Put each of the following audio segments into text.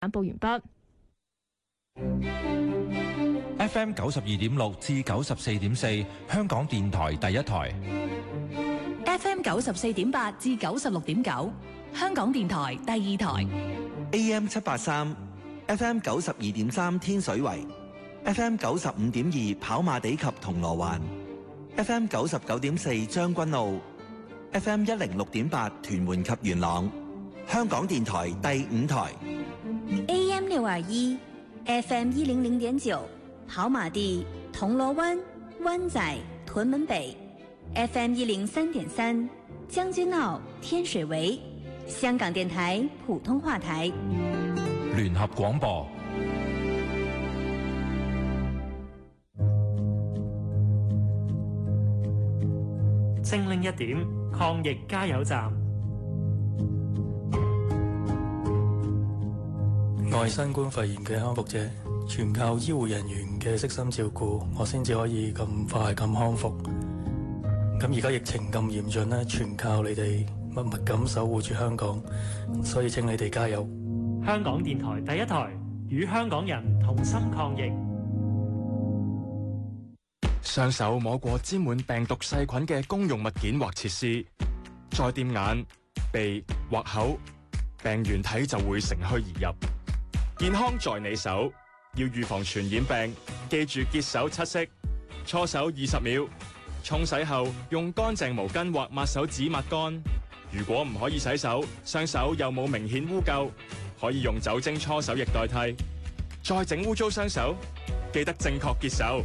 簡報完畢。 FM 92.6至94.4，香港電台第一台。 FM 94.8至96.9，香港電台第二台。 AM 783 FM 92.3天水圍，FM 95.2跑馬地及銅鑼灣，FM 99.4將軍澳，FM 106.8屯門及元朗，香港電台第五台。 AM 621 FM 100.9跑馬地、銅鑼灣、灣仔、屯門北，FM 103.3將軍澳、天水圍，香港電台普通話台。 聯合廣播。 精靈一點，抗疫加油站。 我係新冠肺炎嘅康復者，全靠醫護人員嘅悉心照顧，我先至可以咁快咁康復。咁而家疫情咁嚴峻咧，全靠你哋默默咁守護住香港，所以請你哋加油。 香港電台第一台，與香港人同心抗疫。 雙手摸過沾滿病毒細菌嘅公用物件或設施，再掂眼、鼻或口，病原體就會乘虛而入。健康在你手，要預防傳染病，記住潔手七式，搓手20秒，沖洗後用乾淨毛巾或抹手紙抹乾。如果唔可以洗手，雙手又冇明顯污垢，可以用酒精搓手液代替。再整污糟雙手，記得正確潔手。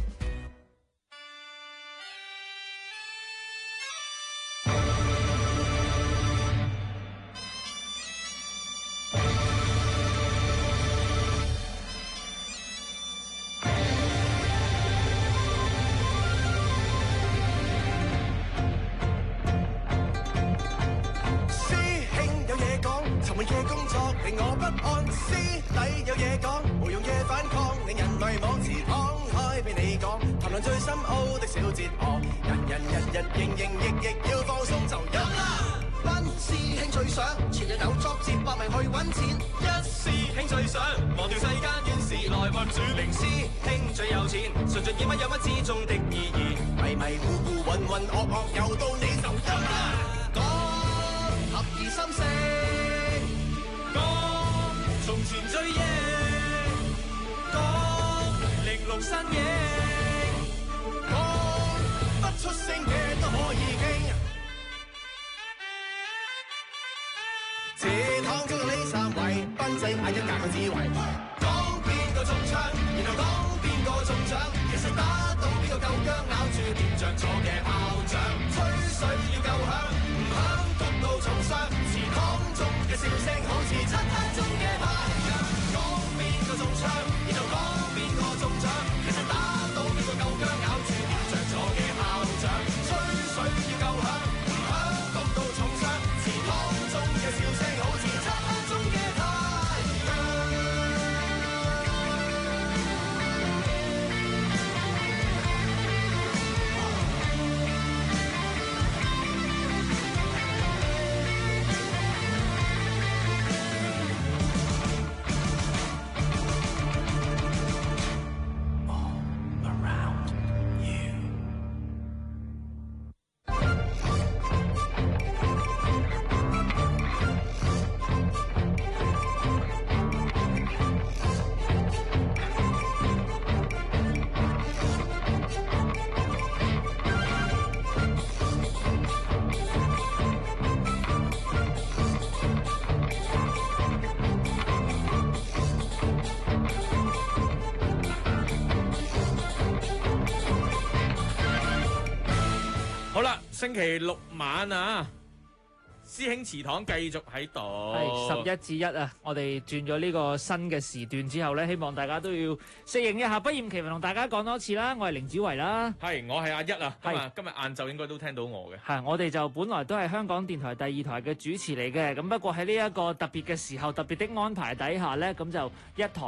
星期六晚啊，師兄祠堂繼續喺度。 係11至1啊！我哋轉咗呢個新嘅時段之後咧，希望大家都要適應一下。不厭其煩同大家講多次啦，我係凌子維啦。 係，我係阿一啊。今日晏晝應該都聽到我嘅。 係，我哋就本來都係香港電台第二台嘅主持嚟嘅，咁不過喺呢一個特別嘅時候、特別的安排底下咧，咁就一台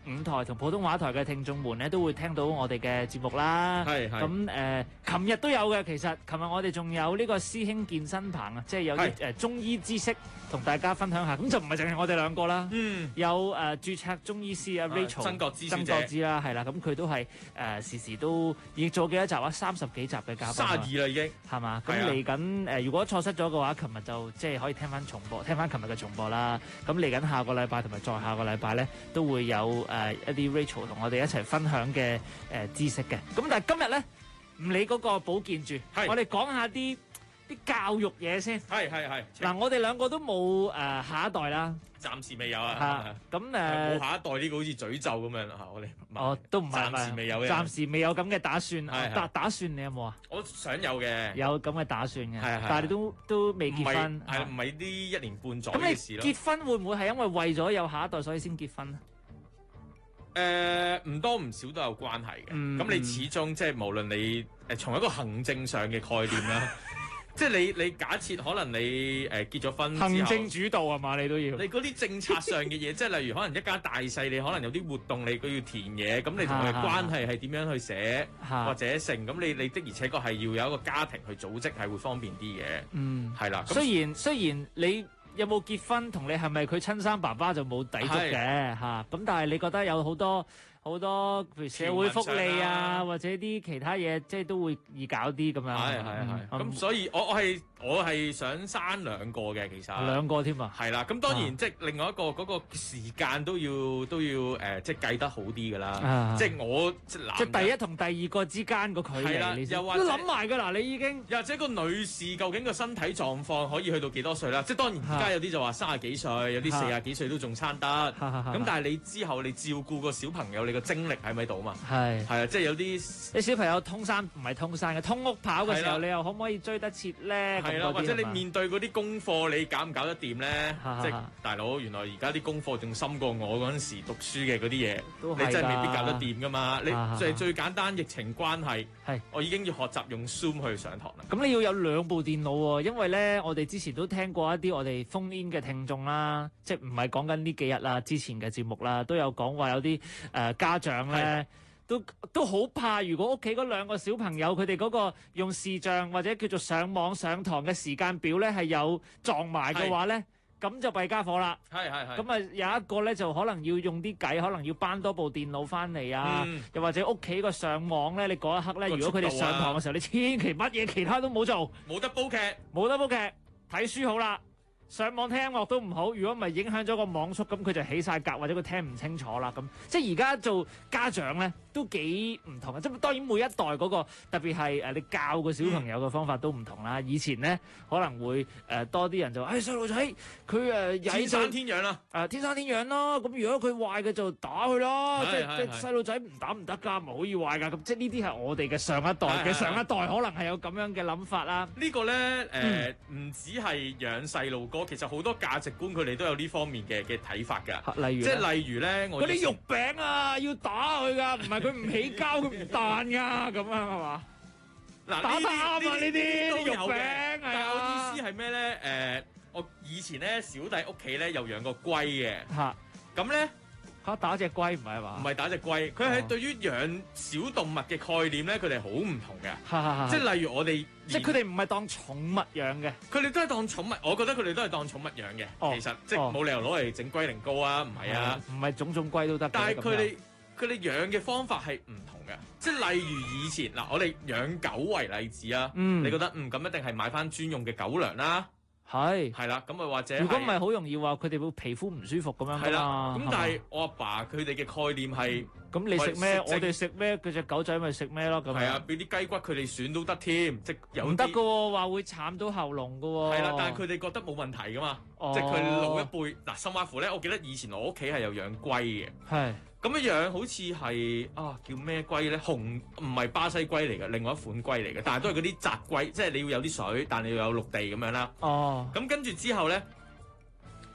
5台同普通話台嘅聽眾們咧，都會聽到我哋嘅節目啦。 係咁琴日都有嘅，其實琴日我哋仲有呢個師兄健身棚啊，即係有啲中醫知識同大家分享下。咁就唔係淨係我哋兩個啦，有註冊中醫師啊 Rachel 曾國之曾國之啦，係啦，咁佢都係時時都已經做幾多集啊？30幾集嘅嘉賓。 32啦已經。 係嘛？咁嚟緊如果錯失咗嘅話，琴日就即係可以聽翻重播，聽翻琴日嘅重播啦。咁嚟緊下個禮拜同埋再下個禮拜咧，都會有一啲 Rachel 同我哋一齊分享嘅知識嘅。咁但係今日咧，唔理嗰個保健住，我哋講下啲教育嘢先。 係。 嗱，我哋兩個都冇下一代啦。 暫時未有啊。 咁冇下一代呢個好似詛咒咁樣嚇，我哋都唔係暫時未有嘅。 暫時未有咁嘅打算。打算你有冇啊？ 我想有嘅。 有咁嘅打算嘅，但係你都未結婚。 係唔係呢1年半載嘅事咯？ 咁你結婚會唔會係因為咗有下一代所以先結婚啊？ 唔多唔少都有關係嘅。咁你始終即係無論你從一個行政上嘅概念啦。即係你假設可能你結咗婚之後， 行政主導係嘛？你都要你嗰啲政策上嘅嘢，即係例如可能一家大細，你可能有啲活動你都要填嘢，咁你同佢關係係點樣去寫或者成？咁你的而且確係要有一個家庭去組織係會方便啲嘅。係啦。雖然你有冇結婚同你係咪佢親生爸爸就冇抵觸嘅嚇，咁但係你覺得有好多譬如社會福利啊，或者啲其他嘢，即係都會易搞啲咁樣。 係。咁所以我係想生2個嘅，其實 2個添啊。 係啦，咁當然即係另外一個嗰個時間都要即係計得好啲㗎啦。即係我即係第一同第二個之間個距離，你都諗埋㗎啦，你已經。 又或者個女士究竟個身體狀況可以去到幾多歲啦？即係當然而家有啲就話30幾歲，有啲40幾歲都仲生得。咁但係你之後你照顧個小朋友，你個精力喺咪度嘛？係啊，即係有啲你小朋友通山嘅通屋跑嘅時候，你又可唔可以追得切咧？ 係啦，或者你面對嗰啲功課，你搞唔搞得掂咧？即係大佬，原來而家啲功課仲深過我嗰陣時讀書嘅嗰啲嘢，你真係未必搞得掂噶嘛？你最簡單疫情關係，我已經要學習用 Zoom 去上堂啦。 咁你要有2部電腦喎，因為咧我哋之前都聽過一啲我哋 phone in 嘅聽眾啦，即係唔係講緊呢幾日啦，之前嘅節目啦，都有講話有啲家長咧。都好怕，如果屋企嗰2個小朋友佢哋嗰個用視像或者叫做上網上堂嘅時間表咧係有撞埋嘅話咧，咁就弊家伙啦。係。咁啊有一個咧就可能要用啲計，可能要搬多部電腦翻嚟啊，又或者屋企個上網咧，你嗰一刻咧，如果佢哋上堂嘅時候，你千祈乜嘢其他都冇做， 冇得煲劇， 睇書好啦。上網聽音樂都唔好，如果唔係影響咗個網速，咁佢就起晒格或者佢聽唔清楚啦。咁即係而家做家長咧都幾唔同嘅，即係當然每一代嗰個特別係你教個小朋友嘅方法都唔同啦。以前咧可能會多啲人就話：細路仔佢天生天養啦， 天生天養咯。咁如果佢壞嘅就打佢咯，即係細路仔唔打唔得㗎，唔可以壞㗎。咁即係呢啲係我哋嘅上一代嘅上一代，可能係有咁樣嘅諗法啦。 呢個咧唔止係養細路哥。其實好多價值觀佢哋都有呢方面嘅睇法㗎，例如咧，我嗰啲肉餅啊要打佢㗎，唔係佢唔起膠佢唔彈㗎，咁啊係嘛？嗱，打得啱啊呢啲肉餅，但係我意思係咩咧？我以前咧小弟屋企咧又養過龜嘅，咁咧。 打隻龜唔係嘛？ 唔係打隻龜，佢係對於養小動物嘅概念咧，佢哋好唔同嘅。即係例如我哋， 即係佢哋唔係當寵物養嘅， 佢哋都係當寵物。我覺得佢哋都係當寵物養嘅。其實即係冇理由攞嚟整龜苓膏啊，唔係啊， 唔係種龜都得。 但係佢哋養嘅方法係唔同嘅。即係例如以前嗱，我哋養狗為例子啊，你覺得咁一定係買翻專用嘅狗糧啦。係啦，咁啊或者如果唔係好容易話佢哋會皮膚唔舒服咁樣㗎嘛。 咁但係我阿爸佢哋嘅概念係， 咁你食咩？我哋食咩？佢隻狗仔咪食咩咯？咁係啊，俾啲雞骨佢哋選都得添，即係唔得㗎喎，話會慘到喉嚨㗎喎。 係啦，但係佢哋覺得冇問題㗎嘛，即係佢老一輩嗱，甚至乎咧，我記得以前我屋企係有養龜嘅。係。咁樣好似係叫咩龜咧？唔係巴西龜嚟嘅，另外一款龜嚟嘅，但係都係嗰啲雜龜，即係你要有啲水，但係你要有陸地咁樣啦。咁跟住之後咧，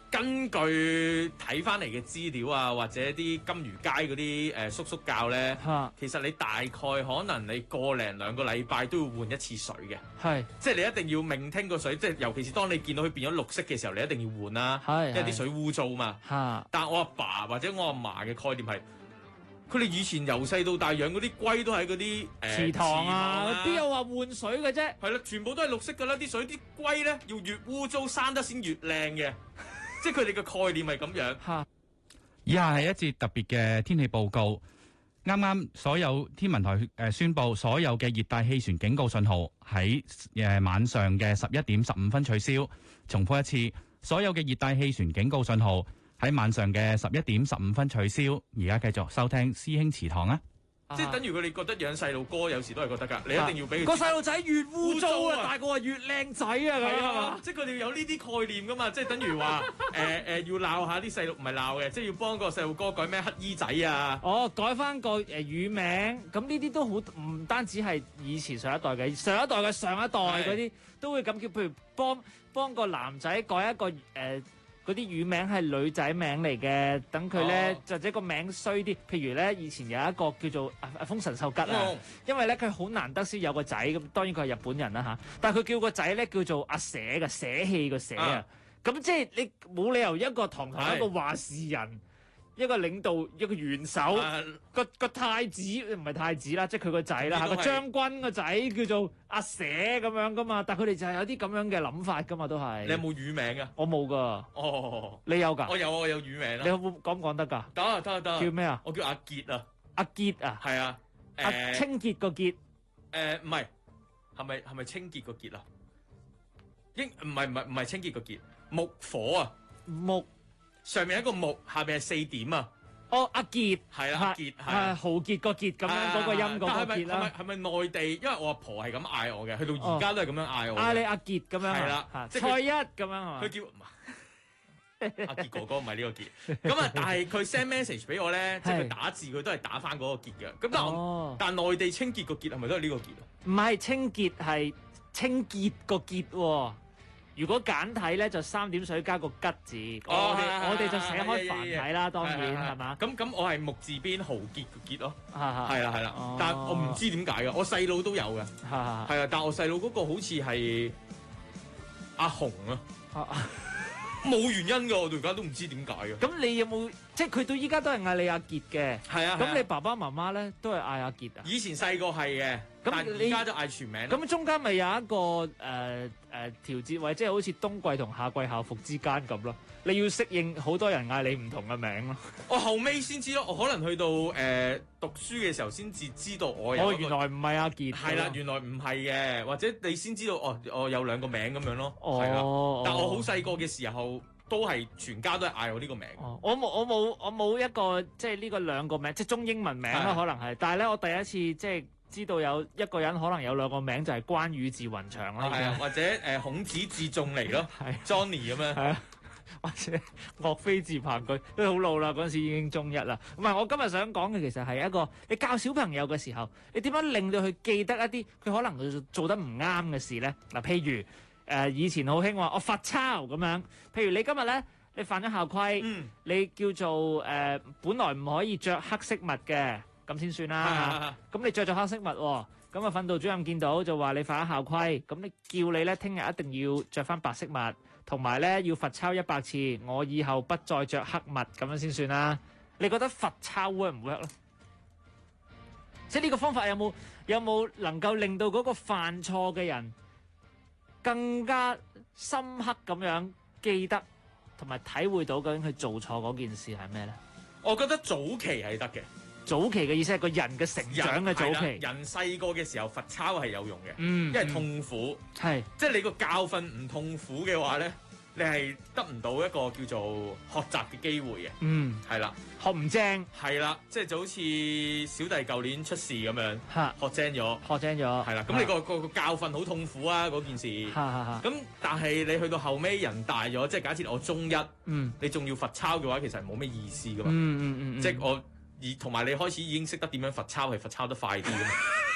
根據睇翻嚟嘅資料啊，或者啲金魚街嗰啲叔叔教咧，其實你大概可能你個零兩個禮拜都要換一次水嘅， 係， 即係你一定要明聽個水，即係尤其是當你見到佢變咗綠色嘅時候，你一定要換啦，因為啲水污糟嘛。但係我阿爸或者我阿嫲嘅概念係，佢哋以前由細到大養嗰啲龜都喺嗰啲池塘啊，邊有話換水嘅啫？ 係啦，全部都係綠色㗎啦，啲水啲龜咧要越污糟生得先越靚嘅。即係佢哋嘅概念係咁樣。 以下係一節特別嘅天氣報告。啱啱所有天文台宣布，所有嘅熱帶氣旋警告信號喺晚上嘅11:15取消。重複一次，所有嘅熱帶氣旋警告信號喺晚上嘅11:15取消。而家繼續收聽師兄祠堂啊！ 即係等於佢哋覺得養細路哥有時都係覺得㗎，你一定要俾佢個細路仔越污糟啊，大個話越靚仔啊咁啊！ 即係佢哋有呢啲概念㗎嘛，即係等於話要鬧下啲細路，唔係鬧嘅，即係要幫個細路哥改咩乞衣仔啊！ 改翻個乳名，咁呢啲都好，唔單止係以前上一代嘅，上一代嘅上一代嗰啲都會咁叫，譬如幫個男仔改一個嗰啲乳名係女仔名嚟嘅，等佢咧或者個名衰啲。譬如咧，以前有一個叫做豐臣秀吉啊，因為咧佢好難得先有個仔，咁當然佢係日本人啦嚇，但係佢叫個仔咧叫做阿捨嘅，捨棄個捨啊，咁即係你冇理由一個堂堂一個話事人。一個領導，一個元首，個太子唔係太子啦，即係佢個仔啦，個將軍個仔叫做阿捨咁樣噶嘛，但係佢哋就係有啲咁樣嘅諗法噶嘛，都係。 你有冇乳名啊？ 我冇噶。你有㗎？ 我有乳名啦。 你講唔講得㗎？ 得。 叫咩啊？ 我叫阿傑啊。 阿傑啊？ 係啊。 清潔個潔。 唔係，係咪清潔個潔啊？唔係清潔個潔，木火啊。 木。 上面一個木，下面係4點啊！ 阿傑係啦，阿傑係豪傑個傑咁樣嗰個音嗰個傑啦。 係咪內地？因為我阿婆係咁嗌我嘅，去到而家都係咁樣嗌我。 嗌你阿傑咁樣。 係啦， 蔡一咁樣係嘛？ 佢叫阿傑哥哥，唔係呢個傑。咁啊，但係佢 send message 俾我咧，即係佢打字佢都係打翻嗰個傑嘅。咁但係內地清潔個傑係咪都係呢個傑啊？ 唔係清潔係清潔個潔喎。如果簡體咧就3點水加個吉字，我哋就寫開繁體啦，當然係嘛？ 咁我係木字邊豪傑個傑咯，係啦， 哦、 但係我唔知點解嘅，我細佬都有嘅，係啊，但係我細佬嗰個好似係阿紅啊。冇原因㗎，我到而家都唔知點解嘅。 咁你有冇即係佢到依家都係嗌你阿傑嘅？ 係啊。 咁你爸爸媽媽咧都係嗌阿傑啊？ 以前細個係嘅，但而家就嗌全名。 咁中間咪有一個調節位，即係好似冬季同夏季校服之間咁咯。你要適應好多人嗌你唔同嘅名咯。 我後尾先知咯，我可能去到讀書嘅時候先至知道我有。 原來唔係阿傑。 係啦，原來唔係嘅，或者你先知道我有兩個名咁樣咯。 係啦。但我好細個嘅時候都係全家都係嗌我呢個名。 我冇一個即係呢個兩個名，即係中英文名啦，可能係。但係咧，我第一次即係知道有一個人可能有兩個名，就係關羽字雲長啦。 係啊，或者孔子字仲尼咯，Johnny 咁樣。 係啊。或者岳飛字彭舉都好老啦，嗰陣時已經中一啦。唔係，我今日想講嘅其實係一個你教小朋友嘅時候，你點樣令到佢記得一啲佢可能做得唔啱嘅事咧？嗱，譬如以前好興話我罰抄咁樣，譬如你今日咧你犯咗校規，你叫做本來唔可以着黑色襪嘅，咁先算啦。咁你着咗黑色襪喎，咁啊訓導主任見到就話你犯咗校規，咁你叫你咧聽日一定要着翻白色襪。同埋咧要罰抄100次，我以後不再着黑襪咁樣先算啦。你覺得罰抄 work 唔 work 咧？即係呢個方法有冇能夠令到嗰個犯錯嘅人更加深刻咁樣記得同埋體會到究竟佢做錯嗰件事係咩咧？ 我覺得早期係得嘅。 早期嘅意思係個人嘅成長嘅早期。 人細個嘅時候罰抄係有用嘅，因為痛苦。 係， 即係你個教訓唔痛苦嘅話咧，你係得唔到一個叫做學習嘅機會嘅。係啦， 學唔精。 係啦，即係就好似小弟舊年出事咁樣，學精咗。係啦，咁你個教訓好痛苦啊嗰件事。咁但係你去到後尾人大咗，即係假設我中一，你仲要罰抄嘅話，其實係冇咩意思噶嘛。即係我。同埋你開始已經識得點樣罰抄，係罰抄得快啲㗎嘛。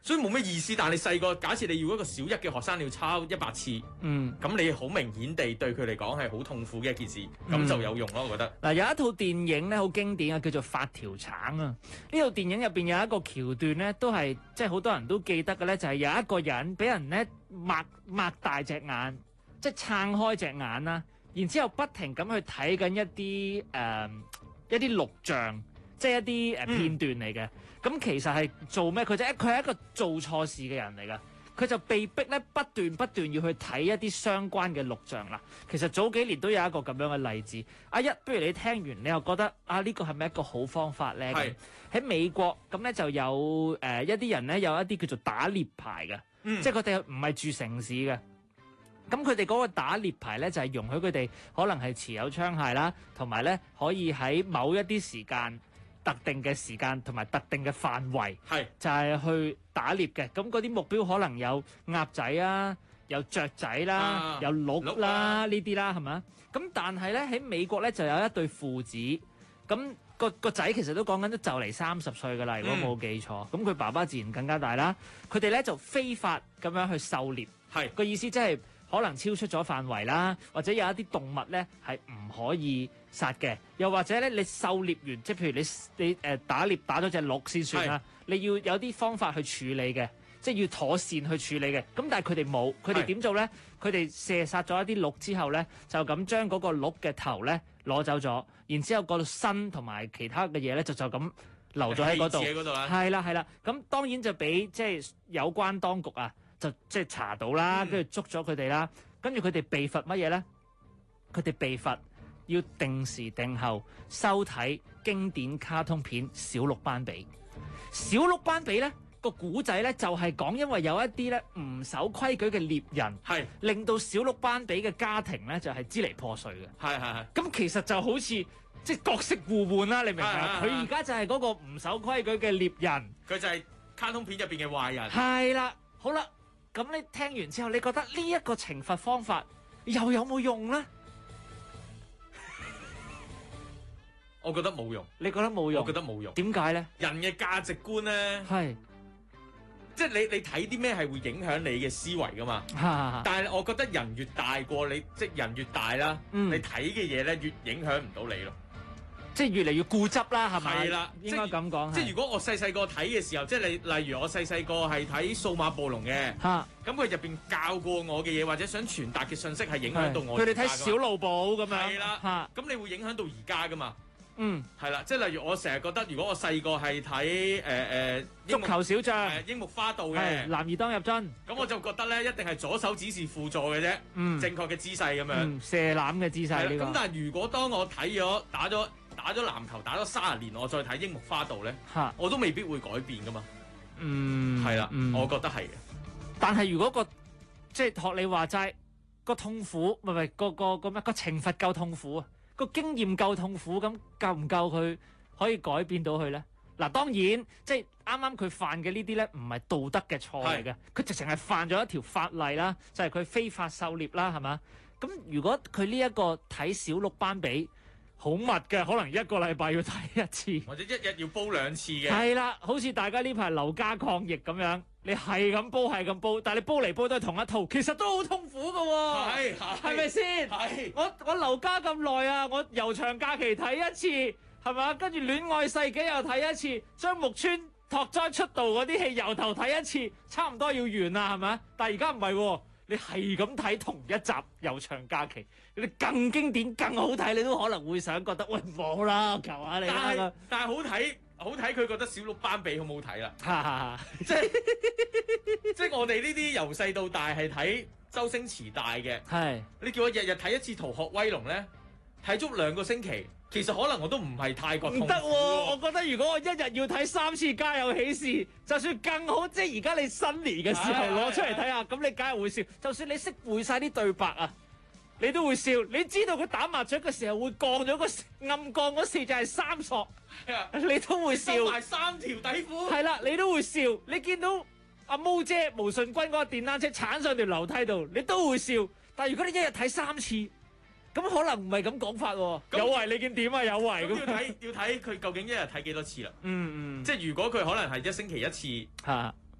所以冇咩意思。但係你細個，假設你要一個小一嘅學生你要抄100次，咁你好明顯地對佢嚟講係好痛苦嘅一件事，咁就有用咯，我覺得。 嗱，有一套電影咧好經典啊，叫做《發條橙》啊。呢套電影入邊有一個橋段咧，都係即係好多人都記得嘅咧，就係有一個人俾人咧擘大隻眼，即係撐開隻眼啦，然之後不停咁去睇緊一啲錄像，即係一啲片段嚟嘅。咁其實係做咩？佢係一個做錯事嘅人嚟㗎。佢就被逼咧不斷要去睇一啲相關嘅錄像啦。其實早幾年都有一個咁樣嘅例子。不如你聽完你又覺得呢個係咪一個好方法咧？喺美國咁咧就有一啲人咧有一啲叫做打獵牌嘅，即係佢哋唔係住城市嘅。咁佢哋嗰個打獵牌咧就係容許佢哋可能係持有槍械啦，同埋咧可以喺某一啲時間。特定嘅時間同埋特定嘅範圍，就係去打獵嘅。咁嗰啲目標可能有鴨仔啊，有雀仔啦，有鹿啦呢啲啦，係咪？咁但係咧喺美國咧就有一對父子，咁個仔其實都講緊都就嚟30歲㗎啦，如果冇記錯。咁佢爸爸自然更加大啦。佢哋咧就非法咁樣去狩獵，個意思即係可能超出咗範圍啦，或者有一啲動物咧係唔可以殺嘅，又或者咧你狩獵完，即係譬如你打獵打咗隻鹿先算啦，你要有啲方法去處理嘅，即係要妥善去處理嘅。咁但係佢哋冇，佢哋點做咧？佢哋射殺咗一啲鹿之後咧，就咁將嗰個鹿嘅頭咧攞走咗，然之後個身同埋其他嘅嘢咧就咁留咗喺嗰度。係啦，咁當然就俾即係有關當局啊，就即係查到啦，跟住捉咗佢哋啦，跟住佢哋被罰乜嘢咧？佢哋被罰要定時定候收睇經典卡通片《小鹿斑比》。小鹿斑比咧個古仔咧就係講，因為有一啲咧唔守規矩嘅獵人，令到小鹿斑比嘅家庭咧就係支離破碎嘅。咁其實就好似即係角色互換啦，你明唔明啊？佢而家就係嗰個唔守規矩嘅獵人， 佢就係卡通片入邊嘅壞人。 係啦，好啦，咁你聽完之後，你覺得呢一個懲罰方法又有冇用咧？ 我覺得冇用。 你覺得冇用？ 我覺得冇用。 點解咧？ 人嘅價值觀咧，即係你睇啲咩係會影響你嘅思維噶嘛？但係我覺得人越大過你，即係人越大啦，你睇嘅嘢咧越影響唔到你咯。 即係越嚟越固執啦，係咪？ 係啦， 應該咁講。 即係如果我細個睇嘅時候，即係例如我細個係睇數碼暴龍嘅，咁佢入邊教過我嘅嘢，或者想傳達嘅信息係影響到我。 佢哋睇小露寶咁樣。 係啦，咁你會影響到而家噶嘛？係啦，即係例如我成日覺得，如果我細個係睇足球小將、 櫻木花道嘅男兒當入樽， 咁我就覺得咧一定係左手指示輔助嘅啫，正確嘅姿勢咁樣， 射籃嘅姿勢。 咁但係如果當我睇咗打咗籃球打咗30年，我再睇櫻木花道咧，我都未必會改變噶嘛。係啦，我覺得係嘅。 但係如果即係學你話齋個痛苦，唔係個咩個懲罰夠痛苦啊？個經驗夠痛苦，咁夠唔夠佢可以改變到佢咧？嗱，當然即係啱啱佢犯嘅呢啲咧，唔係道德嘅錯嚟嘅，佢直情係犯咗一條法例啦，就係佢非法狩獵啦，係嘛？咁如果佢呢一個睇小鹿斑比好密嘅，可能1個禮拜要睇一次， 或者1日要煲2次嘅， 係啦，好似大家呢排留家抗疫咁樣。你係咁煲，但係你煲嚟煲都係同一套，其實都好痛苦㗎喎，係咪先？我留家咁耐啊，我悠長假期睇一次，係咪？跟住戀愛世紀又睇一次，張木村拓哉出道嗰啲戲由頭睇一次，差唔多要完啦，係咪？但係而家唔係喎，你係咁睇同一集悠長假期，你更經典、更好睇，你都可能會想覺得喂，冇啦，求下你啦。 但係好睇，佢覺得小鹿斑比好唔好睇啦？即係我哋呢啲由細到大係睇周星馳大嘅，你叫我日日睇一次《逃學威龍》咧，睇足2個星期，其實可能我都唔係太過痛苦。唔得喎， 我覺得如果我一日要睇3次《家有喜事》，就算更好，即係而家你新年嘅時候攞出嚟睇下，咁你梗係會笑。就算你識背晒啲對白啊，你都會笑。你知道佢打麻雀嘅時候會降咗暗降嗰時就係3索，你都會笑。收埋 3條底褲。 係啦，你都會笑。你見到阿毛姐毛舜筠嗰個電單車鏟上條樓梯度，你都會笑。但係如果你一日睇3次，咁可能唔係咁講法喎。有為你見點啊？有為咁要睇佢究竟一日睇幾多次啦。即係如果佢可能係1星期1次，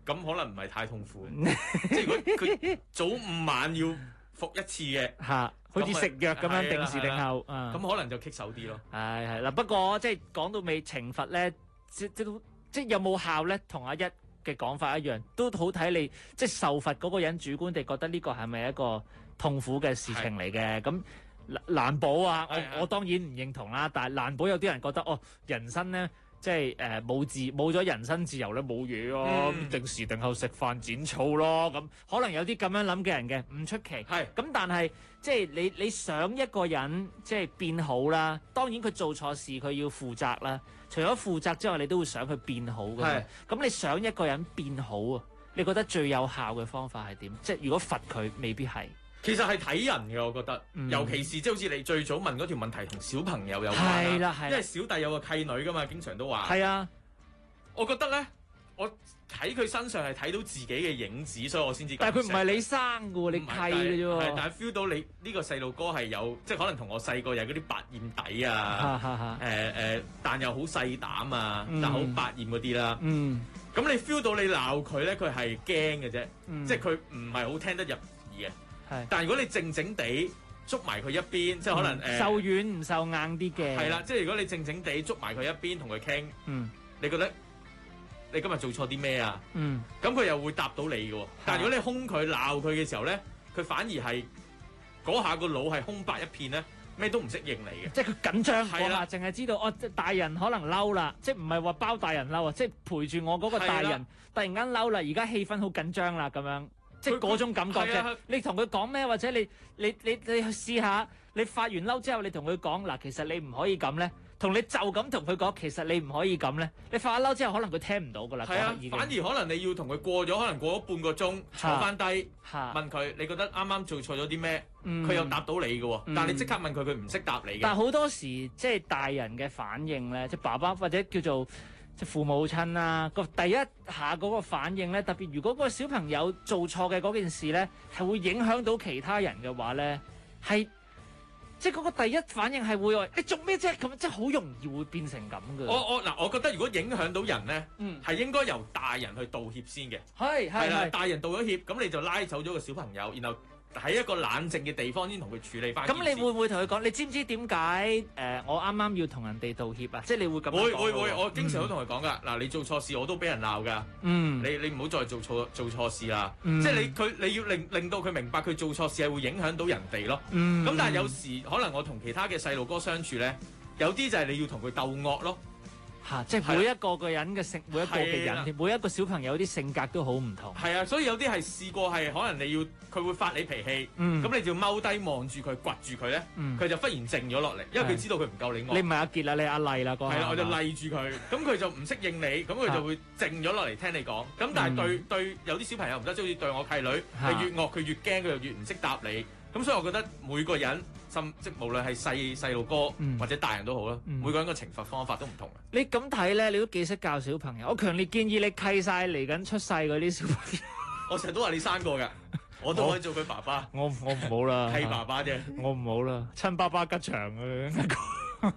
咁可能唔係太痛苦。即係如果佢早5晚要服一次嘅嚇，好似食藥咁樣定時定候， 咁可能就棘手啲咯。 係嗱，不過即係講到尾懲罰咧，即有冇效咧？同阿一嘅講法一樣，都好睇你即係受罰嗰個人主觀地覺得呢個係咪一個痛苦嘅事情嚟嘅？咁難保啊！我當然唔認同啦，但係難保有啲人覺得人生咧。即係冇咗人身自由咧，冇嘢咯，定時定候食飯剪草咯，咁可能有啲咁樣諗嘅人嘅，唔出奇。係咁，但係即係你想一個人即係變好啦，當然佢做錯事佢要負責啦。除咗負責之外，你都會想佢變好㗎嘛。咁你想一個人變好啊？你覺得最有效嘅方法係點？即係如果罰佢，未必係。其實係睇人嘅，我覺得，尤其是即係好似你最早問嗰條問題同小朋友有關啦，因為小弟有個契女㗎嘛，經常都話。係啊，我覺得咧，我喺佢身上係睇到自己嘅影子，所以我先至。但係佢唔係你生㗎喎，你契嘅啫喎。但係 feel 到你呢個細路哥係有，即係可能同我細個有嗰啲百厭底啊，但又好細膽啊，但好百厭嗰啲啦。咁你 feel 到你鬧佢咧，佢係驚嘅啫，即係佢唔係好聽得入耳嘅。但係如果你靜靜地捉埋佢一邊，即係可能受軟唔受硬啲嘅。係啦，即係如果你靜靜地捉埋佢一邊同佢傾，你覺得你今日做錯啲咩啊？咁佢又會答到你嘅。但係如果你兇佢鬧佢嘅時候咧，佢反而係嗰下個腦係空白一片咧，咩都唔識應你嘅。即係佢緊張嗰下，淨係知道大人可能嬲啦，即係唔係話包大人嬲啊，即係陪住我嗰個大人突然間嬲啦，而家氣氛好緊張啦咁樣。即係嗰種感覺啫。你同佢講咩，或者你去試下，你發完嬲之後，你同佢講嗱，其實你唔可以咁咧。同你就咁同佢講，其實你唔可以咁咧。你發咗嬲之後，可能佢聽唔到㗎啦。係啊，反而可能你要同佢過咗，可能過咗半個鐘，坐翻低問佢，你覺得啱啱做錯咗啲咩？佢又答到你嘅喎。但係你即刻問佢，佢唔識答你嘅。但係好多時即係大人嘅反應咧，即係爸爸或者叫做。即父母親啊，第一下嗰個反應咧，特別如果個小朋友做錯嘅嗰件事咧，係會影響到其他人嘅話咧，係即係嗰個第一反應係會話你做咩啫？咁即係好容易會變成咁嘅。我覺得如果影響到人咧，係應該由大人去道歉先嘅。係啦，大人道咗歉，咁你就拉走咗個小朋友，然後喺一個冷靜嘅地方先同佢處理翻。咁你會唔會同佢講？你知唔知點解我啱啱要同人哋道歉啊？即係你會咁樣講？會，我經常都同佢講㗎。嗱，你做錯事我都俾人鬧㗎。你唔好再做錯事啦。即係你要令到佢明白佢做錯事係會影響到人哋咯。咁但係有時可能我同其他嘅細路哥相處咧，有啲就係你要同佢鬥惡咯。即係每一個個人嘅性，每一個嘅人，每一個小朋友啲性格都好唔同。係啊，所以有啲係試過係可能佢會發你脾氣，咁你就踎低望住佢，掘住佢咧，佢就忽然靜咗落嚟，因為佢知道佢唔夠你惡。你唔係阿傑啦，你阿麗啦，係啦，我就勵住佢，咁佢就唔適應你，咁佢就會靜咗落嚟聽你講。咁但係對有啲小朋友唔得，即好似對我契女，係越惡佢越驚，佢就越唔識答你。咁所以我覺得每個人，即無論係細路哥或者大人都好啦，每個人嘅懲罰方法都唔同。你咁睇咧，你都幾識教小朋友。我強烈建議你契晒嚟緊出世嗰啲小朋友。我成日都話你生過㗎，我都可以做佢爸爸。我唔好啦，係爸爸啫。我唔好啦，親爸爸吉祥啊！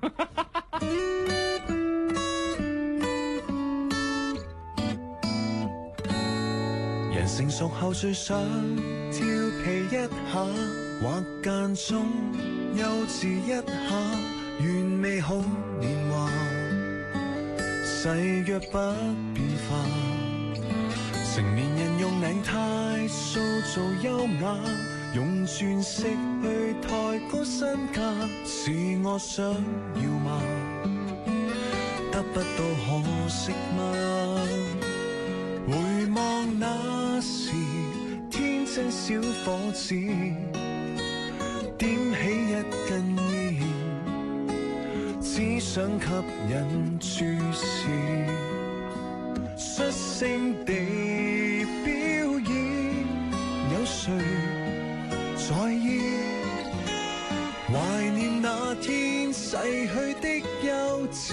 人成熟後最想調皮一下，或間中幼稚一下，原美好年華，誓約不變化。成年人用領呔塑造優雅，用鑽石去抬高身價，是我想要嗎？得不到可惜嗎？回望那時天真小伙子，點起一根煙，只想吸引注視，率性地表演，有誰在意？懷念那天逝去的幼稚，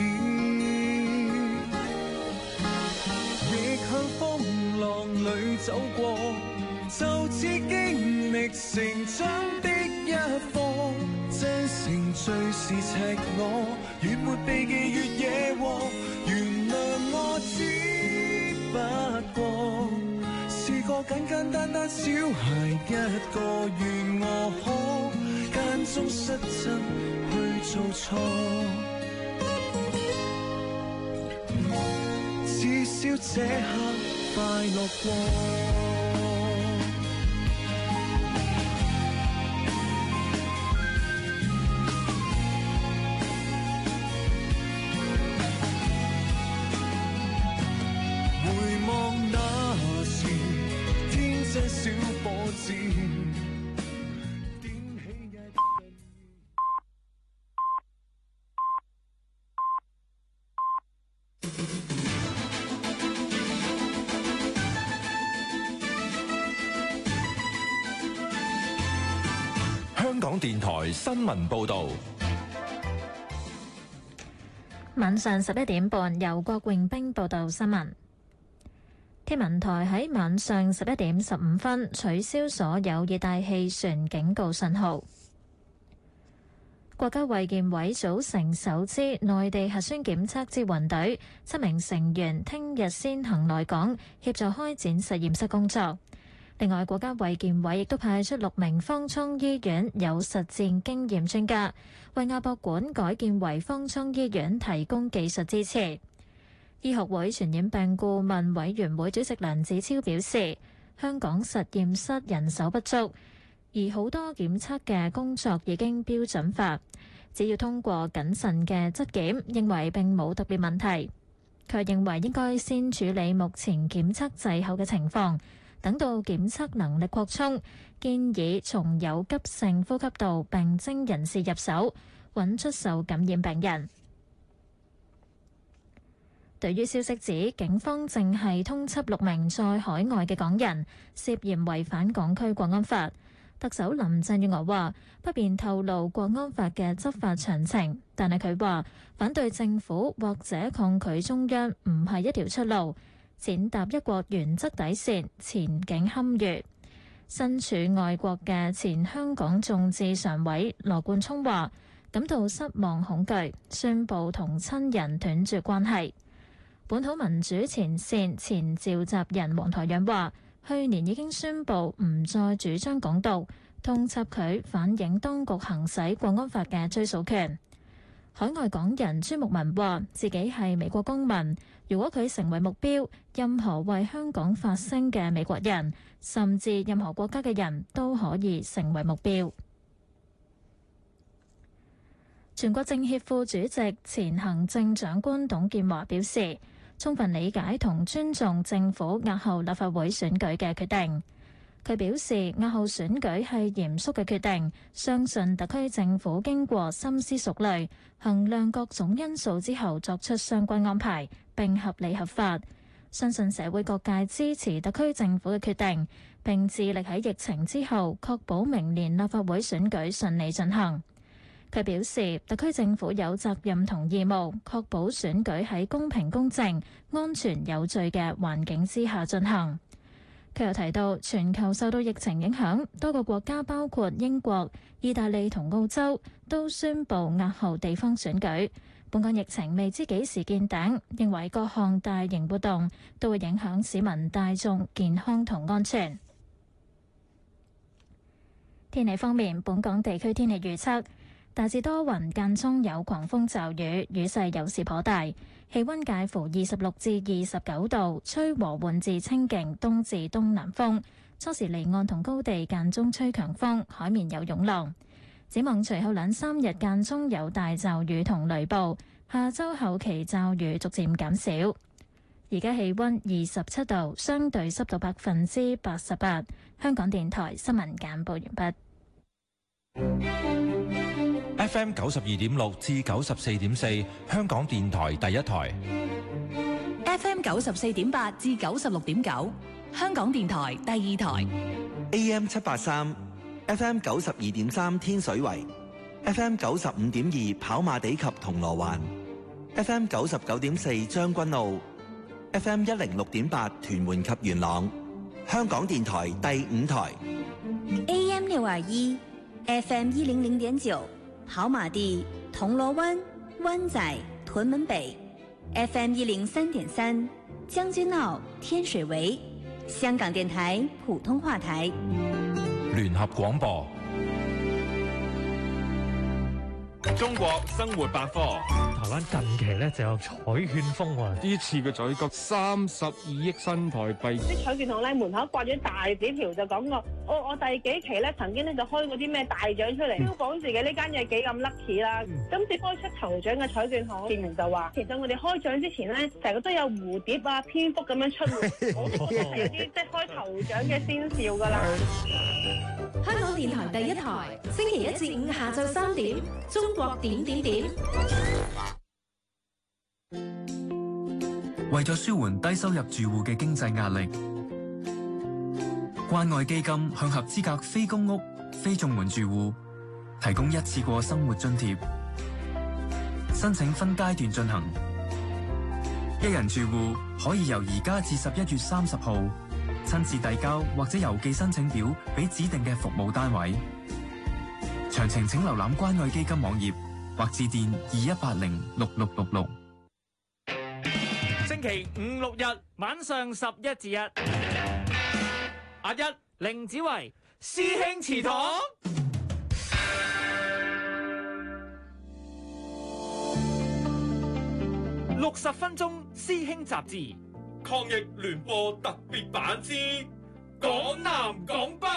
逆向風浪裏走過，就似經歷成長的一課。真誠最是赤裸，越沒避忌越惹禍。原諒我只不過簡簡單單小孩一個，願我可間中失真去做錯，至少這刻快樂過。小伙子香港電台新聞報導。 晚上11點半，由郭榮冰報道新聞。天文台喺晚上11點15分取消所有熱帶氣旋警告信號。國家衛健委組成首支內地核酸檢測支援隊，7名成員聽日先行來港協助開展實驗室工作。另外，國家衛健委亦都派出6名方艙醫院有實戰經驗專家，為亞博館改建為方艙醫院提供技術支持。醫學會傳染病顧問委員會主席梁子超表示，香港實驗室人手不足，而好多檢測嘅工作已經標準化，只要通過謹慎嘅質檢，認為並冇特別問題。佢認為應該先處理目前檢測滯後嘅情況，等到檢測能力擴充，建議從有急性呼吸道病徵人士入手，揾出受感染病人。對於消息指警方正係通緝6名在海外嘅港人，涉嫌違反港區國安法，特首林鄭月娥話不便透露國安法嘅執法詳情，但係佢話反對政府或者抗拒中央唔係一條出路，踐踏一國原則底線，前景堪虞。身處外國嘅前香港眾志常委羅冠聰話感到失望恐懼，宣布同親人斷絕關係。本土民主前線前召集人黃台仰話，去年已經宣布唔再主張港獨，通緝佢反映當局行使國安法嘅追訴權。海外港人朱牧民話自己係美國公民，如果佢成為目標，任何為香港發聲嘅美國人，甚至任何國家嘅人都可以成為目標。全國政協副主席、前行政長官董建華表示，充分理解同尊重政府押後立法會選舉嘅決定。佢表示，押後選舉係嚴肅嘅決定，相信特區政府經過深思熟慮，衡量各種因素之後作出相關安排，並合理合法。相信社會各界支持特區政府嘅決定，並致力喺疫情之後確保明年立法會選舉順利進行。佢表示，特區政府有責任同義務確保選舉喺公平公正、安全有序嘅環境之下進行。佢又提到，全球受到疫情影響，多個國家包括英國、意大利同澳洲都宣布押後地方選舉。本港疫情未知幾時見頂，認為各項大型活動都會影響市民大眾健康同安全。天氣方面，本港地區天氣預測大致多雲，間中有狂風驟雨，雨勢有時頗大，氣温介乎26至29度，吹和緩至清勁東至東南風，初時離岸同高地間中吹強風，海面有湧浪。展望隨後2-3日間中有大驟雨同雷暴，下週後期驟雨逐漸減少。而家氣温27度，相對濕度88%。香港電台新聞簡報完畢。 FM 92.6至94.4，香港電台第一台。 FM 94.8至96.9，香港電台第二台。 AM 783 FM 92.3天水圍 FM 95.2跑馬地及銅鑼灣 FM 99.4將軍澳 FM 106.8屯門及元朗，香港電台第五台。 AM 621 FM 100.9跑馬地、銅鑼灣、灣仔、屯門北 FM 103.3，將軍澳、天水圍香港電台普通話台， 聯合廣播。 中國生活百科。 台灣近期咧就有彩券風喎， 呢次嘅彩金32億新台幣。 啲彩券行咧門口掛咗大紙條，就講過我第幾期咧曾經咧就開過啲咩大獎出嚟，標榜自己呢間嘢幾咁 lucky 啦。今次開出頭獎嘅彩券行店員就話，其實我哋開獎之前咧成日都有蝴蝶啊、蝙蝠咁樣出門，我覺得係有啲即係開頭獎嘅先兆㗎啦。 香港電台第一台，星期1至5下晝3點，中國點點點。 為咗舒緩低收入住戶嘅經濟壓力，關愛基金向合資格非公屋、非綜援住戶提供一次過生活津貼，申請分階段進行。一人住戶可以由而家至11月30號親自遞交或者郵寄申請表俾指定嘅服務單位。詳情請瀏覽關愛基金網頁或致電21806666。 星期5、6日晚上11至1， 阿一凌子維師兄祠堂 60分鐘師兄雜誌抗疫聯播特別版之港南港北。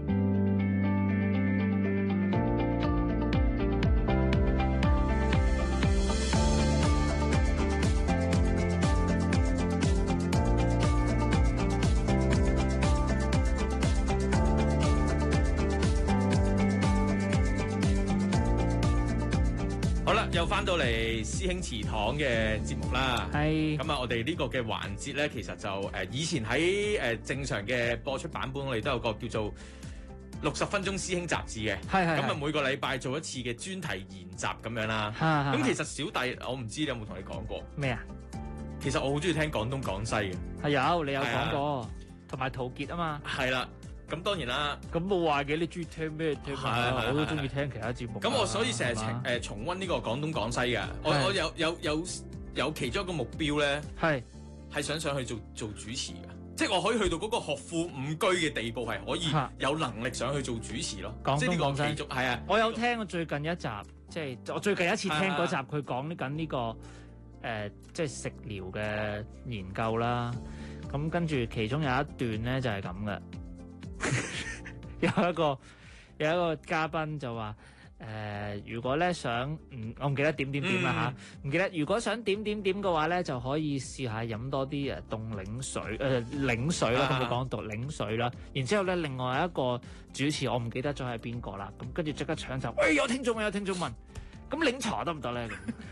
又翻到嚟師兄祠堂嘅節目啦，係咁啊！我哋呢個嘅環節咧，其實就以前喺正常嘅播出版本，我哋都有個叫做60分鐘師兄雜誌嘅，係咁啊，每個禮拜做一次嘅專題研習咁樣啦。咁其實小弟我唔知你有冇同你講過咩啊？ 其實我好中意聽廣東廣西嘅， 係有你有講過，同埋陶傑啊嘛， 係啦。咁當然啦， 咁冇話嘅，你中意聽咩聽啊？我都中意聽其他節目。 咁我所以成日重溫呢個廣東廣西嘅，我有其中一個目標咧，係想上去做主持嘅，即係我可以去到嗰個學富五車嘅地步，係可以有能力上去做主持咯。 廣東廣西係啊， 我有聽最近一集，即係我最近一次聽嗰集，佢講緊呢個即係食療嘅研究啦。咁跟住其中有一段咧就係咁嘅。有一個嘉賓就話如果咧想我唔記得點啦嚇，唔記得如果想點嘅話咧，就可以試下飲多啲凍檸水檸水啦，咁佢講到檸水啦。然之後咧，另外一個主持我唔記得咗係邊個啦，咁跟住即刻搶就，喂有聽眾問，咁檸茶得唔得咧？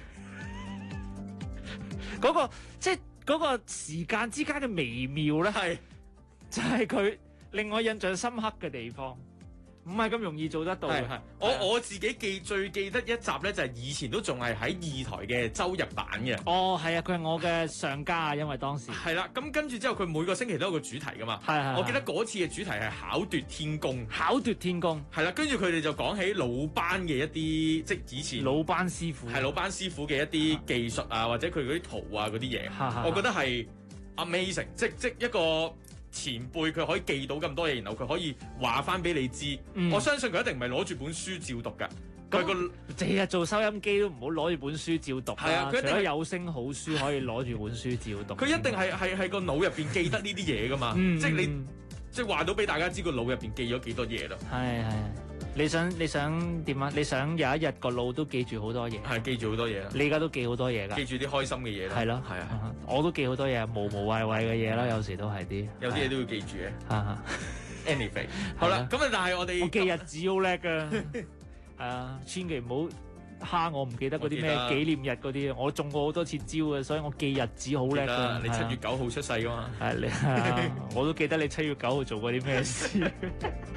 嗰個即係嗰個時間之間嘅微妙咧，係就係佢令我印象深刻嘅地方，唔係咁容易做得到嘅。 我自己最記得一集咧，就係以前都仲係喺2台嘅周日版嘅。 哦，係啊，佢係我嘅上家啊，因為當時係啦。咁跟住之後，佢每個星期都有個主題噶嘛。係。我記得嗰次嘅主題係巧奪天工。巧奪天工係啦，跟住佢哋就講起魯班嘅一啲，即係以前魯班師傅係魯班師傅嘅一啲技術啊，或者佢嗰啲圖啊嗰啲嘢，我覺得係 amazing，即一個前輩佢可以記到咁多嘢，然後佢可以話翻俾你知。我相信佢一定唔係攞住本書照讀㗎。佢個日日做收音機都唔好攞住本書照讀。係啊，佢除咗有聲好書可以攞住本書照讀。 佢一定係個腦入邊記得呢啲嘢㗎嘛。即係你即係話到俾大家知個腦入邊記咗幾多嘢咯。 係。你想點啊？你想有一日個腦都記住好多嘢？ 係記住好多嘢啦。 你而家都記好多嘢㗎。 記住啲開心嘅嘢啦。 係咯，係啊，我都記好多嘢，無謂嘅嘢啦，有時都係啲。 有啲嘢都要記住嘅。Anyway， 好啦，咁啊，但係我記日子好叻㗎。係啊，千祈唔好蝦我，唔記得嗰啲咩紀念日嗰啲，我中過好多次招嘅，所以我記日子好叻㗎。 你7月9號出世㗎嘛？ 係我都記得你7月9號做過啲咩事。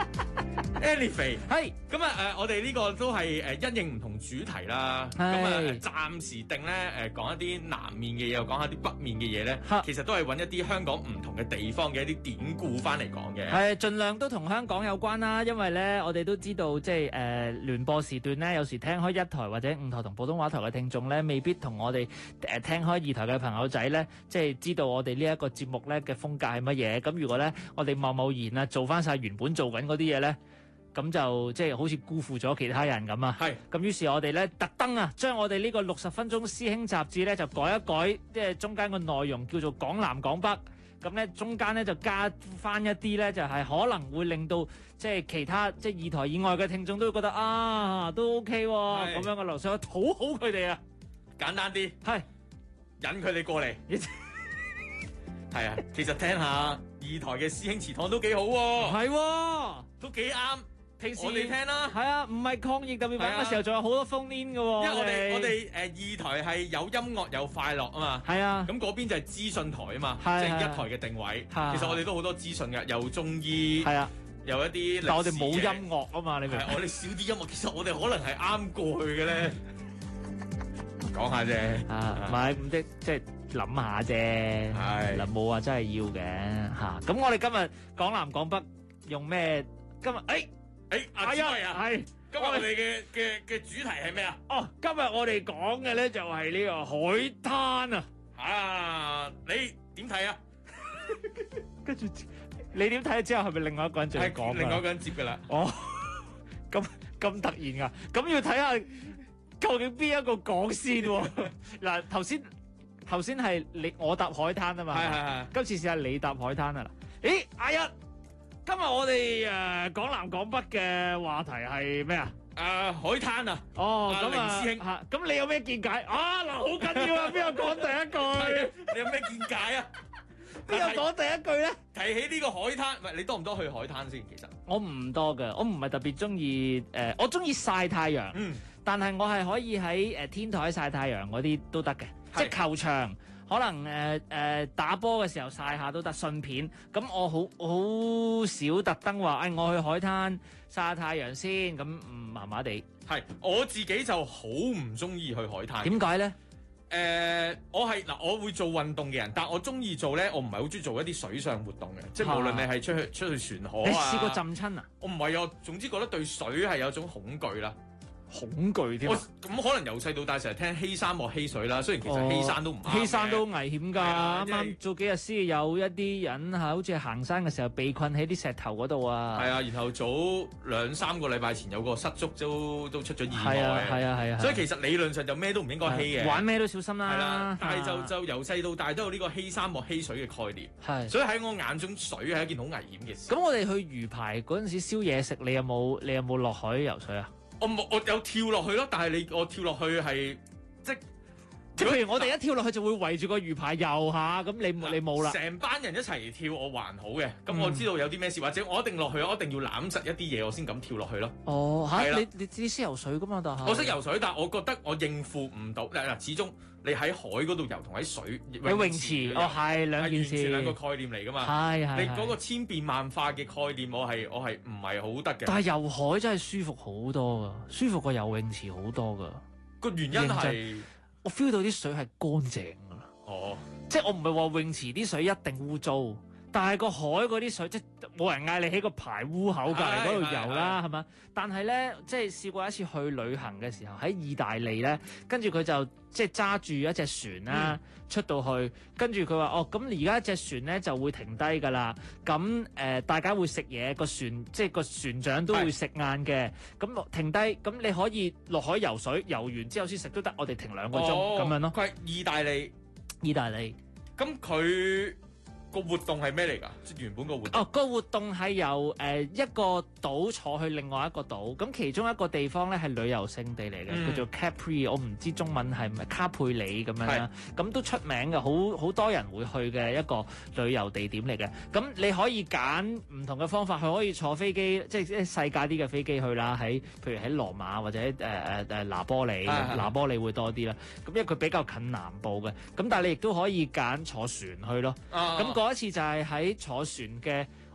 Anyway， 係咁啊我哋呢個都係因應唔同主題啦。咁暫時定咧講一啲南面嘅嘢，又講下啲北面嘅嘢咧。其實都係揾一啲香港唔同嘅地方嘅一啲典故翻嚟講嘅。 係盡量都同香港有關啦，因為咧我哋都知道即係聯播時段咧，有時聽開一台或者五台同普通話台嘅聽眾咧，未必同我哋聽開二台嘅朋友仔咧，即係知道我哋呢一個節目咧嘅風格係乜嘢。咁如果咧我哋貿然啊做翻晒原本做緊嗰啲嘢咧，咁就即係好似辜負咗其他人咁啊！係咁，於是我哋咧特登啊，將我哋呢個60分鐘師兄雜誌咧就改一改，即係中間個內容叫做講南講北，咁咧中間咧就加翻一啲咧就係可能會令到即係其他即係二台以外嘅聽眾都會覺得啊都 OK 喎，咁樣嘅流水討好佢哋啊！ 簡單啲係引佢哋過嚟，係啊，其實聽下二台嘅師兄祠堂都幾好喎， 係喎， 都幾啱。 平時我哋聽啦， 係啊，唔係抗疫特別版嘅時候，仲有好多phone in 嘅喎。 因為我哋二台係有音樂有快樂啊嘛。 係啊， 咁嗰邊就係資訊台啊嘛，即係係一台嘅定位。其實我哋都好多資訊嘅，有中醫， 係啊， 有一啲。 但我哋冇音樂啊嘛，你明？ 我哋少啲音樂，其實我哋可能係啱過去嘅咧。講下啫， 唔係咁即係諗下啫。係嗱，冇話真係要嘅嚇。咁我哋今日講南講北用咩？今日阿一啊，係今日我哋嘅主題係咩啊？ 哦，今日我哋講嘅咧就係呢個海灘啊！ 啊，你點睇啊？ 跟住你點睇之後係咪另外一個人就係講？ 另外一個人接㗎啦。 哦，咁突然啊！咁要睇下究竟邊一個講先喎？嗱，頭先係我搭海灘啊嘛。係。今次試下你搭海灘啊嗱。咦，阿一？今日我哋講南講北嘅話題係咩啊？ 海灘啊！ 哦，咁凌師兄嚇，咁你有咩見解？啊嗱，好緊要啊！邊個講第一句？ 你有咩見解啊？ 邊個講第一句咧？ 提起呢個海灘，唔係你多唔多去海灘先？其實我唔多嘅，我唔係特別中意我中意曬太陽。但係我係可以喺天台曬太陽嗰啲都得嘅，即係球場。可能打波嘅時候曬下都得，順便咁我好少特登話，我去海灘曬下太陽先，咁麻麻地。 係我自己就好唔中意去海灘。 點解咧？ 我會做運動嘅人，但我中意做咧，我唔係好中意做一啲水上活動嘅，即係無論你係出去船河啊。 你試過浸親啊？ 我唔係啊，總之覺得對水係有一種恐懼啦。 恐懼添， 咁可能由細到大成日聽欺山莫欺水啦。雖然其實欺山都唔啱， 欺山都危險㗎。啱啱早幾日先有一啲人好似行山嘅時候被困喺啲石頭嗰度啊。 係啊，然後早2-3個禮拜前有個失足都出咗意外。 係啊。 所以其實理論上就咩都唔應該欺嘅， 玩咩都小心啦。 係啦，但係就由細到大都有呢個欺山莫欺水嘅概念。係，所以喺我眼中水係一件好危險嘅事。 咁我哋去魚排嗰陣時燒嘢食，你有冇落海游水啊？ 我有跳落去咯，但係我跳落去係即係譬如我哋一跳落去就會圍住個魚排游下，咁你冇啦。 成班人一齊跳我還好嘅，咁我知道有啲咩事，或者我一定落去，我一定要攬實一啲嘢，我先敢跳落去咯。 哦，你識游水噶嘛？但係我識游水，但係我覺得我應付唔到。嗱，始終你喺海嗰度游同喺水泳池係兩件事， 完全兩個概念嚟噶嘛。係你嗰個千變萬化嘅概念，我係唔係好得嘅。 但係游海真係舒服好多噶，舒服過游泳池好多噶。 個原因係我 feel 到啲水係乾淨噶啦。哦，即係我唔係話泳池啲水一定污糟，但係個海嗰啲水即係冇人嗌你喺個排污口隔離嗰度游啦，係嘛？但係咧，即係試過一次去旅行嘅時候喺意大利咧，跟住佢就即係揸住一隻船啦，出到去，跟住佢話哦，咁而家隻船咧就會停低㗎啦，咁大家會食嘢，個船即係個船長都會食晏嘅，咁停低，咁你可以落海游水，游完之後先食都得，我哋停2個鐘咁樣咯。 佢係意大利，咁佢個活動係咩嚟㗎？即原本個活動？ 哦，個活動係由一個島坐去另外一個島，咁其中一個地方咧係旅遊勝地嚟嘅，叫做 Capri， 我唔知中文係唔係卡佩里咁樣啦。咁都出名嘅，好多人會去嘅一個旅遊地點嚟嘅。咁你可以揀唔同嘅方法，佢可以坐飛機，即係細架啲嘅飛機去啦。譬如喺羅馬或者拿波里，拿波里會多啲啦。咁因為佢比較近南部嘅，咁但係你亦都可以揀坐船去咯。咁嗰一次就係喺坐船嘅，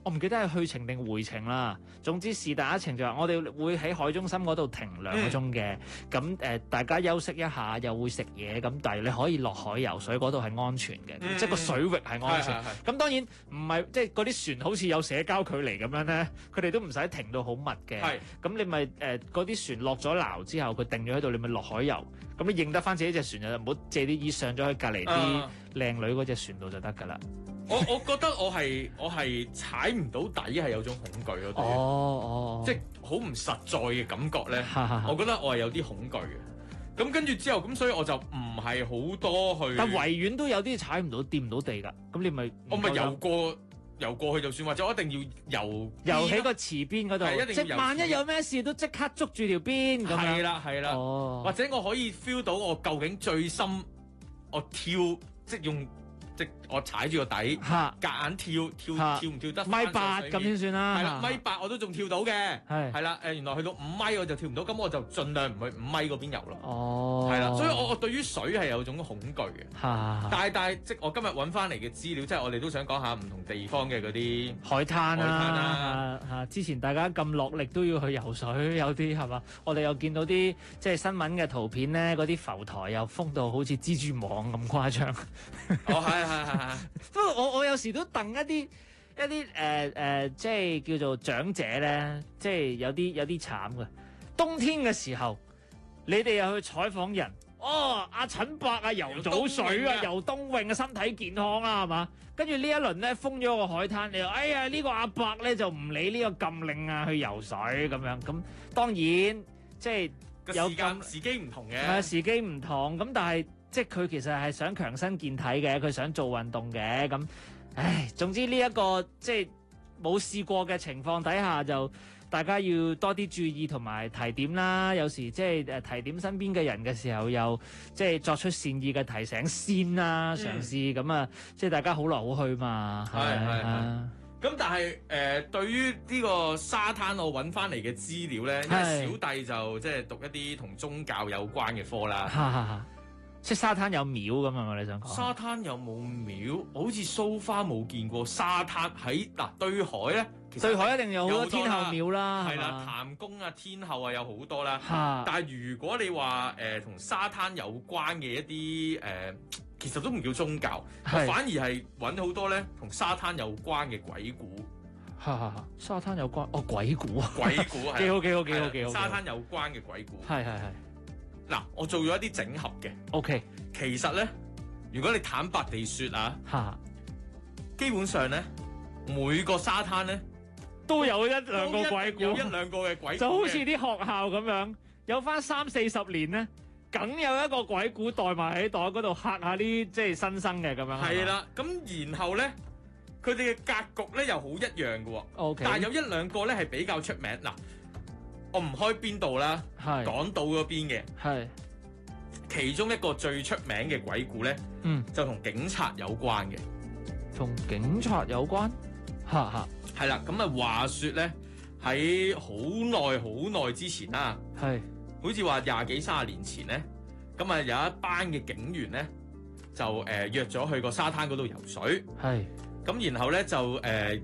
我唔記得係去程定回程啦。總之是但一程就話我哋會喺海中心嗰度停2個鐘嘅。咁大家休息一下，又會食嘢。咁但係你可以落海游水，嗰度係安全嘅，即係個水域係安全。咁當然唔係即係嗰啲船好似有社交距離咁樣咧，佢哋都唔使停到好密嘅。咁你咪嗰啲船落咗錨之後，佢定咗喺度，你咪落海游。咁你認得翻自己隻船就唔好借啲衣上咗去隔離啲靚女嗰隻船度就得㗎啦。 我覺得我係踩唔到底係有種恐懼咯。即係好唔實在嘅感覺咧。我覺得我係有啲恐懼嘅。咁跟住之後，咁所以我就唔係好多去。 但維園都有啲踩唔到、掂唔到地㗎。咁你咪我咪游過去就算，或者我一定要游喺個池邊嗰度，即係萬一有咩事都即刻捉住條邊咁樣。 係啦。或者我可以 feel 到我究竟最深，我跳即我踩住個底，夾硬跳唔跳得 1.8米咁先算啦。 係啦，1.8米我都仲跳到嘅。係啦，原來去到5米我就跳唔到，咁我就盡量唔去5米嗰邊游咯。係啦，所以我對於水係有種恐懼嘅。但係即我今日揾翻嚟嘅資料，即係我哋都想講下唔同地方嘅嗰啲海灘啊。之前大家咁落力都要去游水，有啲係嘛？我哋又見到啲即係新聞嘅圖片咧，嗰啲浮台又封到好似蜘蛛網咁誇張。係。不過我有時都戥一啲即係叫做長者咧，即係有啲慘嘅。冬天嘅時候，你哋又去採訪人，阿陳伯啊游早水啊，游冬泳啊，身體健康啦，係嘛？跟住呢一輪咧封咗個海灘，你話哎呀呢個阿伯咧就唔理呢個禁令啊，去游水咁樣。咁當然即係有時機唔同嘅， 時機唔同咁，但係。即係佢其實係想強身健體嘅，佢想做運動嘅咁。總之呢一個即係冇試過嘅情況底下，就大家要多啲注意同埋提點啦。有時即係提點身邊嘅人嘅時候，又即係作出善意嘅提醒先啦，嘗試咁啊，即係大家好來好去嘛。 咁但係對於呢個沙灘我揾翻嚟嘅資料咧，因為小弟就即係讀一啲同宗教有關嘅科啦。 即係沙灘有廟咁啊嘛？你想講沙灘有冇廟？好似so far冇見過沙灘喺對海咧。 對海一定有好多天后廟啦， 係啦，譚公啊、天后啊有好多啦。但係如果你話同沙灘有關嘅一啲其實都唔叫宗教，我反而係揾好多咧同沙灘有關嘅鬼故。 沙灘有關鬼故啊！ 鬼故係幾好。 沙灘有關嘅鬼故係。 嗱，我做咗一啲整合嘅。 OK， 其實咧，如果你坦白地説基本上咧，每個沙灘咧都有一兩個鬼故， 有1-2個嘅鬼故， 就好似啲學校咁樣，有翻30-40年咧，梗有一個鬼故袋埋喺袋嗰度嚇下啲即係新生嘅咁樣。 係啦，咁然後咧，佢哋嘅格局咧又好一樣嘅喎。 OK， 但係有1-2個咧係比較出名嗱。我唔開邊度啦，港島嗰邊嘅，其中一個最出名嘅鬼故咧，就同警察有關嘅， 同警察有關， 係啦，咁啊話説咧喺好耐之前啦，好似話20幾30年前咧，咁啊有一班嘅警員咧就約咗去個沙灘嗰度游水，咁然後咧就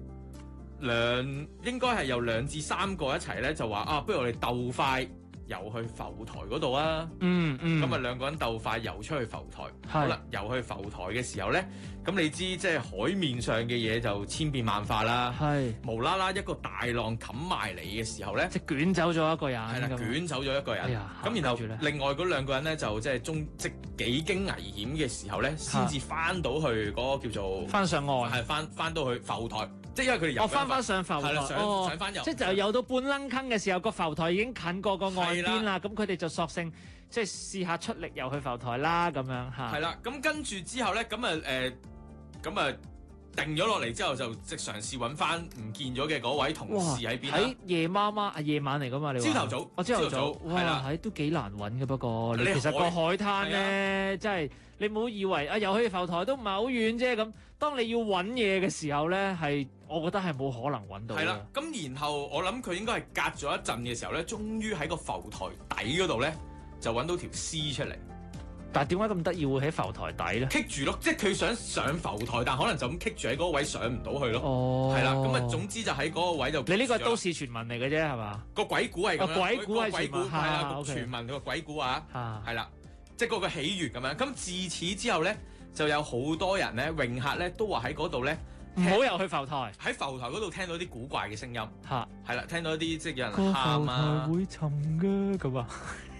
應該係有2至3個一齊咧，就話不如我哋鬥快游去浮台嗰度啊！咁啊2個人鬥快游出去浮台。好啦，游去浮台嘅時候咧，咁你知即係海面上嘅嘢就千變萬化啦。無啦啦一個大浪冚埋嚟嘅時候咧， 即係捲走咗一個人。 係啦，捲走咗一個人。咁然後另外嗰2個人咧就即係幾經危險嘅時候咧，先至翻到去嗰個叫做翻上岸， 係翻到去浮台。即係因為佢哋游翻上浮台， 上翻游， 即係就游到半撚坑嘅時候，個浮台已經近過個岸邊啦。咁佢哋就索性即係試下出力游去浮台啦，咁樣嚇。 係啦，咁跟住之後咧，咁啊定咗落嚟之後，就即係嘗試揾翻唔見咗嘅嗰位同事喺邊啦。 喺夜晚嚟㗎嘛？你話朝頭早， 係啦，都幾難揾嘅。不過其實個海灘咧，真係你唔好以為游去浮台都唔係好遠啫。咁當你要揾嘢嘅時候咧，我覺得係冇可能揾到。 係啦，咁然後我諗佢應該係隔咗一陣嘅時候咧，終於喺個浮台底嗰度咧就揾到條屍出嚟。 但係點解咁得意會喺浮台底咧？ 棘住咯，即係佢想上浮台，但可能就咁棘住喺嗰個位上唔到去咯。 哦， 係啦，咁啊總之就喺嗰個位就。 你呢個係都市傳聞嚟嘅啫，係嘛？ 個鬼故係咁樣， 鬼故係鬼故係啦，個 OK 傳聞個鬼故啊，係啦，即係嗰個起源咁樣。咁自此之後咧，就有好多人咧，泳客咧都話喺嗰度咧。 唔好又去浮台， 喺浮台嗰度聽到啲古怪嘅聲音， 嚇係啦，聽到一啲即係有人喊啊， 會沉嘅咁啊！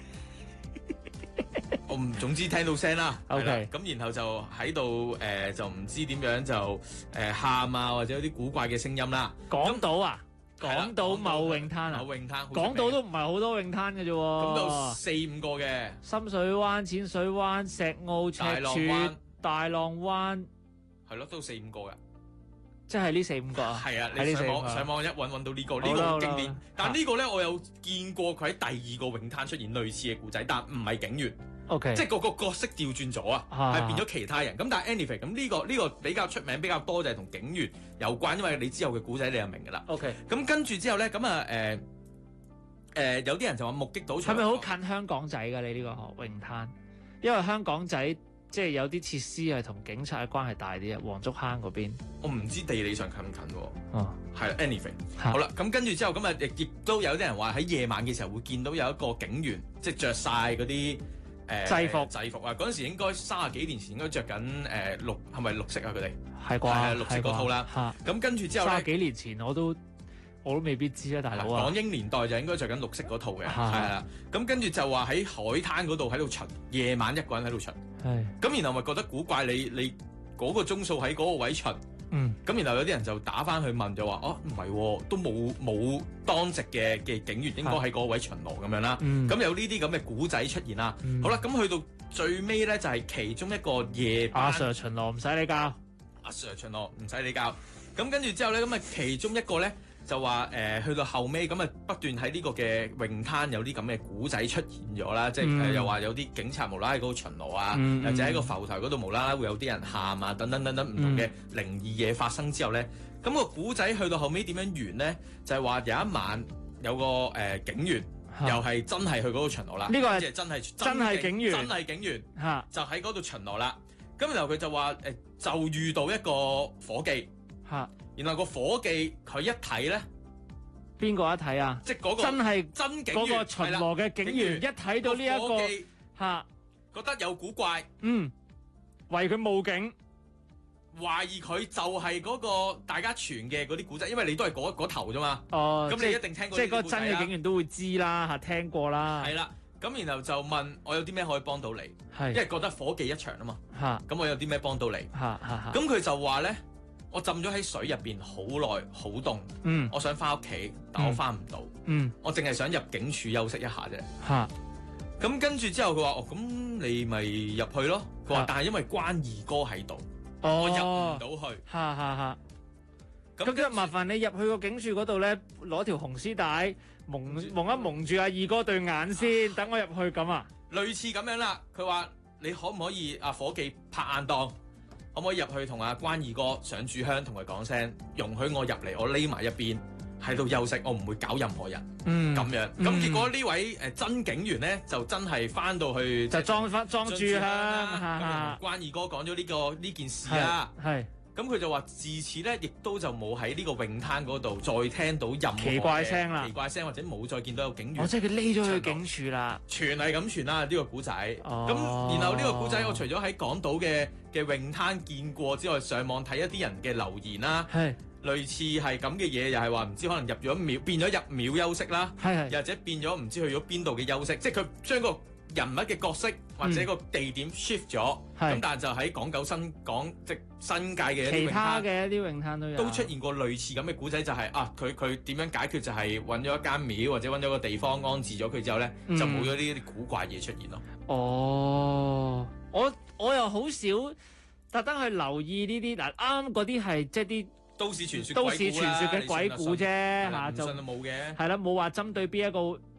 我唔總之聽到聲啦 ，OK， 咁然後就喺度就唔知點樣就喊啊，或者有啲古怪嘅聲音啦。 港島啊，港島某泳灘啊， 某泳灘， 港島都唔係好多泳灘嘅啫喎， 咁都4-5個嘅， 深水灣、淺水灣、石澳、赤柱、大浪灣， 係咯，都4-5個嘅。 即係呢4-5個啊！ 係啊，你上網一揾到呢個，呢個好經典。但呢個咧，我有見過佢喺第二個泳灘出現類似嘅故仔，但唔係警員。 OK， 即係個角色調轉咗啊，係變咗其他人。咁但係 anyway，咁呢個比較出名比較多就係同警員有關，因為你之後嘅故仔你就明㗎啦。 OK， 咁跟住之後咧，咁啊有啲人就話目擊到係咪好近香港仔㗎？你呢個泳灘，因為香港仔。即係有啲設施係同警察嘅關係大啲啊，黃竹坑嗰邊， 我唔知地理上近唔近喎。 哦， 係啦 ，anyway，好啦，咁跟住之後咁啊，亦都有啲人話喺夜晚嘅時候會見到有一個警員，即係着晒嗰啲制服啊。嗰陣時應該30幾年前應該着緊係咪綠色啊？佢哋係啩？係綠色嗰套啦。咁跟住之後 30幾年前我都未必知啊，大佬啊！ 港英年代就應該着緊綠色嗰套嘅，係啦。咁跟住就話喺海灘嗰度喺度巡，夜晚一個人喺度巡。咁然後咪覺得古怪，你嗰個鐘數喺嗰個位巡。咁然後有啲人就打翻去問，就話唔係，都冇當值嘅警員應該喺嗰個位巡邏咁樣啦。咁有呢啲咁嘅古仔出現啦。好啦，咁去到最尾咧就係其中一個夜班。 阿 Sir 巡邏唔使你教。 阿 Sir 巡邏唔使你教。咁跟住之後咧，咁啊其中一個咧。就話去到後尾咁啊，不斷喺呢個嘅泳灘有啲咁嘅古仔出現咗啦，即係又話有啲警察無啦啦喺嗰度巡邏啊，或者喺個浮台嗰度無啦啦會有啲人喊啊，等等等等唔同嘅靈異嘢發生之後咧，咁個古仔去到後尾點樣完咧？就係話有一晚有個警員又係真係去嗰度巡邏啦， 呢個係真係警員， 真係警員就喺嗰度巡邏啦。咁然後佢就話就遇到一個夥計。然後個夥計佢一睇咧， 邊個一睇啊？ 即係嗰個真警員， 嗰個巡邏嘅警員一睇到呢一個覺得有古怪， 為佢報警， 懷疑佢就係嗰個大家傳嘅嗰啲古仔，因為你都係嗰頭啫嘛。 哦， 咁你一定聽過。 即係嗰個真嘅警員都會知啦，聽過啦。 係啦，咁然後就問我有啲咩可以幫到你？因為覺得夥計一場啊嘛。咁我有啲咩幫到你？咁佢就話咧。我浸咗喺水入邊好耐，好凍。我想翻屋企，但我翻唔到。我淨係想入警署休息一下啫。咁跟住之後佢話：咁你咪入去咯。佢話：但係因為關二哥喺度，我入唔到去。咁即係麻煩你入去個警署嗰度咧，攞條紅絲帶蒙住阿二哥對眼先，等我入去咁啊。類似咁樣啦。佢話：你可唔可以阿夥計拍硬檔？可唔可以入去同阿關二哥上炷香，同佢講聲，容許我入嚟，我匿埋一邊喺度休息，我唔會搞任何人。咁樣，咁結果呢位真警員咧，就真係翻到去就裝炷香，關二哥講咗呢件事啦。咁佢就話自此咧，亦都就冇喺呢個泳灘嗰度再聽到任何奇怪聲啦，奇怪聲或者冇再見到有警員。即係佢匿咗去警署啦。傳係咁傳啦，呢個古仔。咁然後呢個古仔，我除咗喺港島嘅泳灘見過之外，上網睇一啲人嘅留言啦，類似係咁嘅嘢，又係話唔知可能入咗廟變咗入廟休息啦，又或者變咗唔知去咗邊度嘅休息，即係佢將個人物嘅角色或者個地點 shift 咗，咁但係就喺港九即新界嘅其他嘅一啲泳灘都出現過類似咁嘅古仔，就係佢點樣解決，就係揾咗一間廟或者揾咗個地方安置咗佢之後咧，就冇咗呢啲古怪嘢出現咯。 哦，我又好少特登去留意呢啲嗱，啱嗰啲係即係啲都市傳說嘅鬼故啫嚇，就冇嘅，係啦，冇話針對邊一個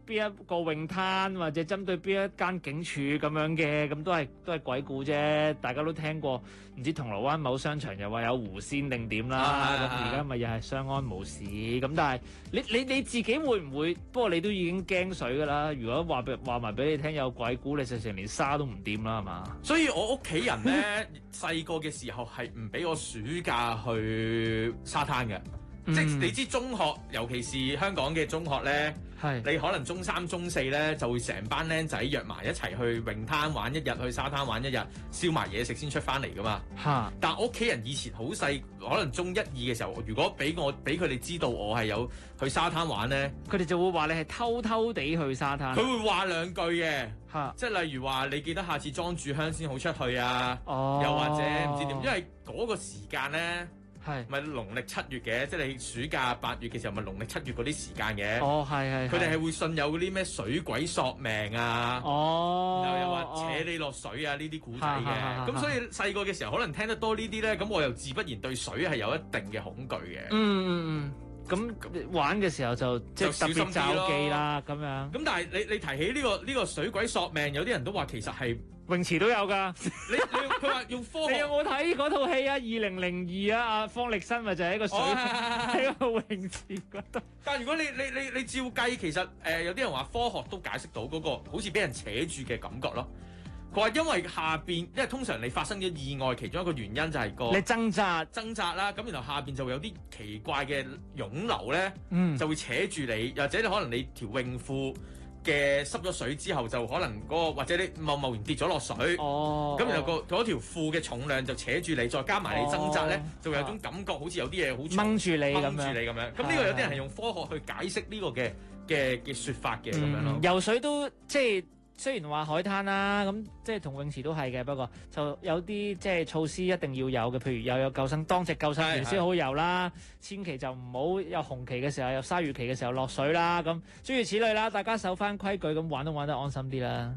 邊一個泳灘，或者針對邊一間警署咁樣嘅，咁都係鬼故啫。大家都聽過，唔知銅鑼灣某商場又話有狐仙定點啦。咁而家咪又係相安無事。咁但係你自己會唔會？不過你都已經驚水㗎啦。如果話埋俾你聽有鬼故，你成連沙都唔掂啦，係嘛？ 所以我屋企人咧細個嘅時候係唔俾我暑假去沙灘嘅。即係你知中學，尤其是香港嘅中學咧，你可能中3、中4咧就會成班僆仔約埋一齊去泳灘玩一日，去沙灘玩一日，燒埋嘢食先出翻嚟噶嘛。但我屋企人以前好細，可能中1、2嘅時候，如果俾佢哋知道我係有去沙灘玩咧， 佢哋就會話你係偷偷地去沙灘。 佢會話兩句嘅，即係例如話你記得下次裝住香先好出去啊，又或者唔知點，因為嗰個時間咧。咪農曆7月嘅，即係你暑假8月嘅時候，咪農曆7月嗰啲時間嘅。佢哋係會信有嗰啲咩水鬼索命啊，然後又話扯你落水啊呢啲古仔嘅。咁所以細個嘅時候可能聽得多呢啲咧，咁我又自不然對水係有一定嘅恐懼嘅。 咁玩嘅時候就即係特別罩忌啦，咁樣。 咁但係你提起呢個水鬼索命，有啲人都話其實係。 泳池都有㗎， 佢話用科學。 你有冇睇嗰套戲啊？2002啊，阿方力申咪就喺個水喺個泳池嗰度。 但係如果你照計，其實有啲人話科學都解釋到嗰個好似俾人扯住嘅感覺咯。佢話因為下邊，因為通常你發生咗意外，其中一個原因就係你掙扎啦， 咁然後下邊就會有啲奇怪嘅湧流咧，就會扯住你，或者你可能你條泳褲嘅濕咗水之後，就可能嗰個或者你貿然跌咗落水，咁然後嗰條褲嘅重量就扯住你，再加埋你掙扎咧，就會有種感覺好似有啲嘢好掹住你咁樣。咁呢個有啲人係用科學去解釋呢個嘅説法嘅咁樣咯。 游水都即係雖然話海灘啦，咁即係同泳池都係嘅，不過就有啲即係措施一定要有嘅，譬如又有救生，當值救生員先好游啦，千祈就唔好有紅旗嘅時候、有鯊魚旗嘅時候落水啦，咁諸如此類啦，大家守翻規矩，咁玩都玩得安心啲啦。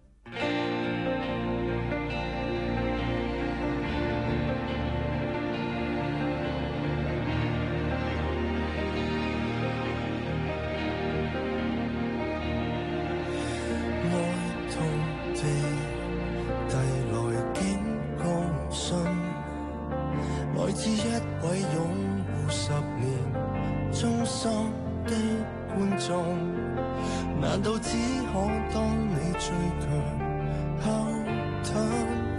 至一位擁護10年忠心的觀眾，難道只可當你最強後盾，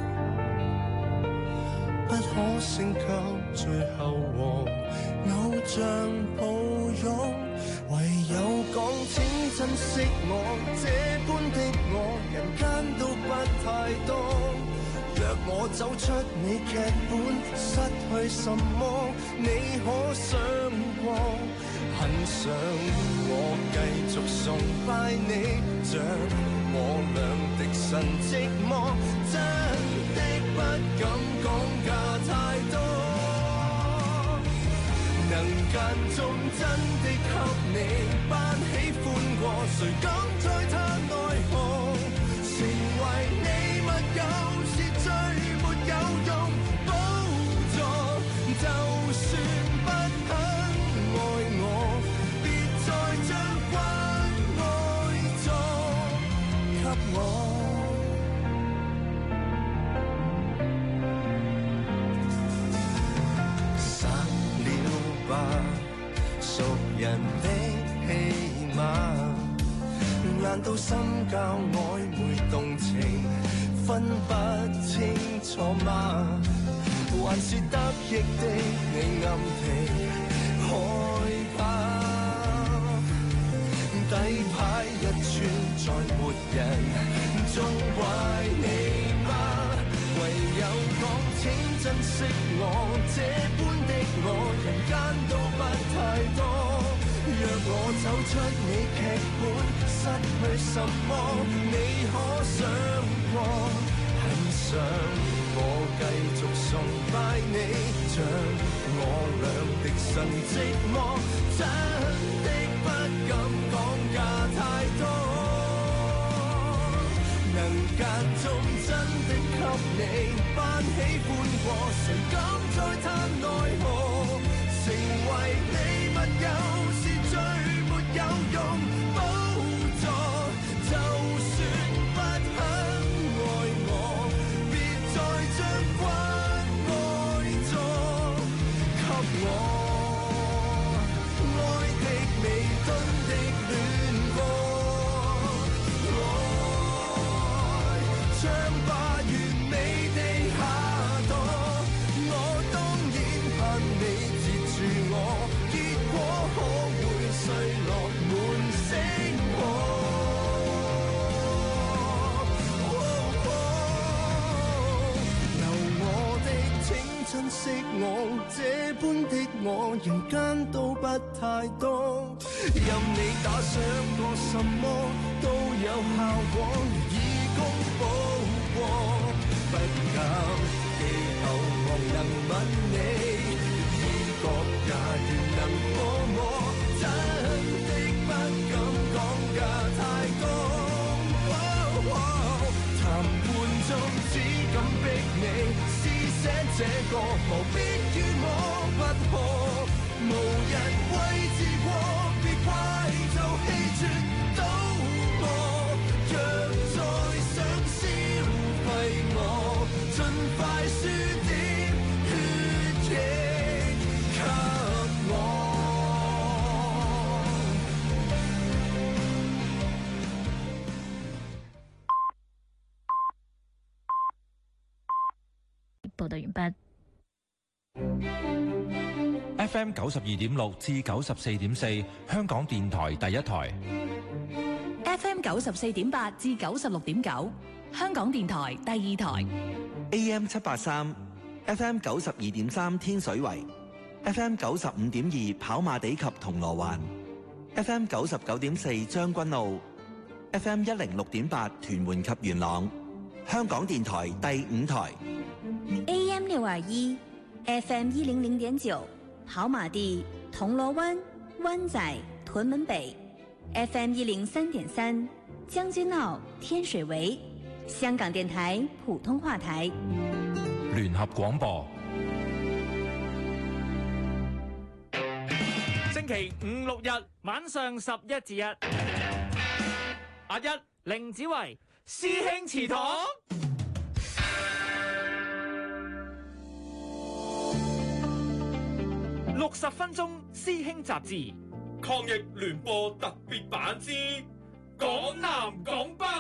不可升級最後和偶像抱擁，唯有講請珍惜我，這般的我人間都不太多。若我走出你劇本，失去什麼？你可想過？很想我繼續崇拜你，像我倆的神寂寞，真的不敢講價太多。能間中真的給你班喜歡過，誰敢再嘆奈何？成為你密友。最沒有用寶座，就算不肯愛我，別再將關愛作給我。散了吧，熟人的戲碼，難道深交曖昧動情？分不清楚嗎？還是得意的你暗地害怕？底牌一穿再沒人縱怪你嗎？唯有講請珍惜我，這般的我人間都不太多。若我走出你劇本，失去什麼？你可想過？很想我繼續崇拜你，像我倆的神寂寞，真的不敢講價太多。能間中真的給你班喜歡過，誰敢再嘆奈何？成為你密友是最沒有用寶珍惜我，這般的我，人間都不太多。任你打賞過什麼，都有效果，以功補過。不敢地球望能吻你，意覺也願能摸，真的不敢講價太高。談判中只敢逼你施捨這個，何必與我不可？無人為自過，別怪就氣絕倒我。若再想消費我，盡快輸點血液給我。 報道完畢。 FM 92.6至94.4，香港電台第一台。 FM 94.8至96.9，香港電台第二台。 AM 783 FM 92.3天水圍 FM 95.2跑馬地及銅鑼灣 FM 99.4將軍澳 FM 106.8屯門及元朗，香港電台第五台。 AM 621 FM 100.9跑馬地、銅鑼灣、灣仔、屯門北 FM 103.3將軍澳、天水圍，香港電台普通話台。 聯合廣播。 星期五六日晚上11至1，阿一凌子維師兄祠堂。60分鐘師兄雜誌抗疫聯播特別版之港南港北。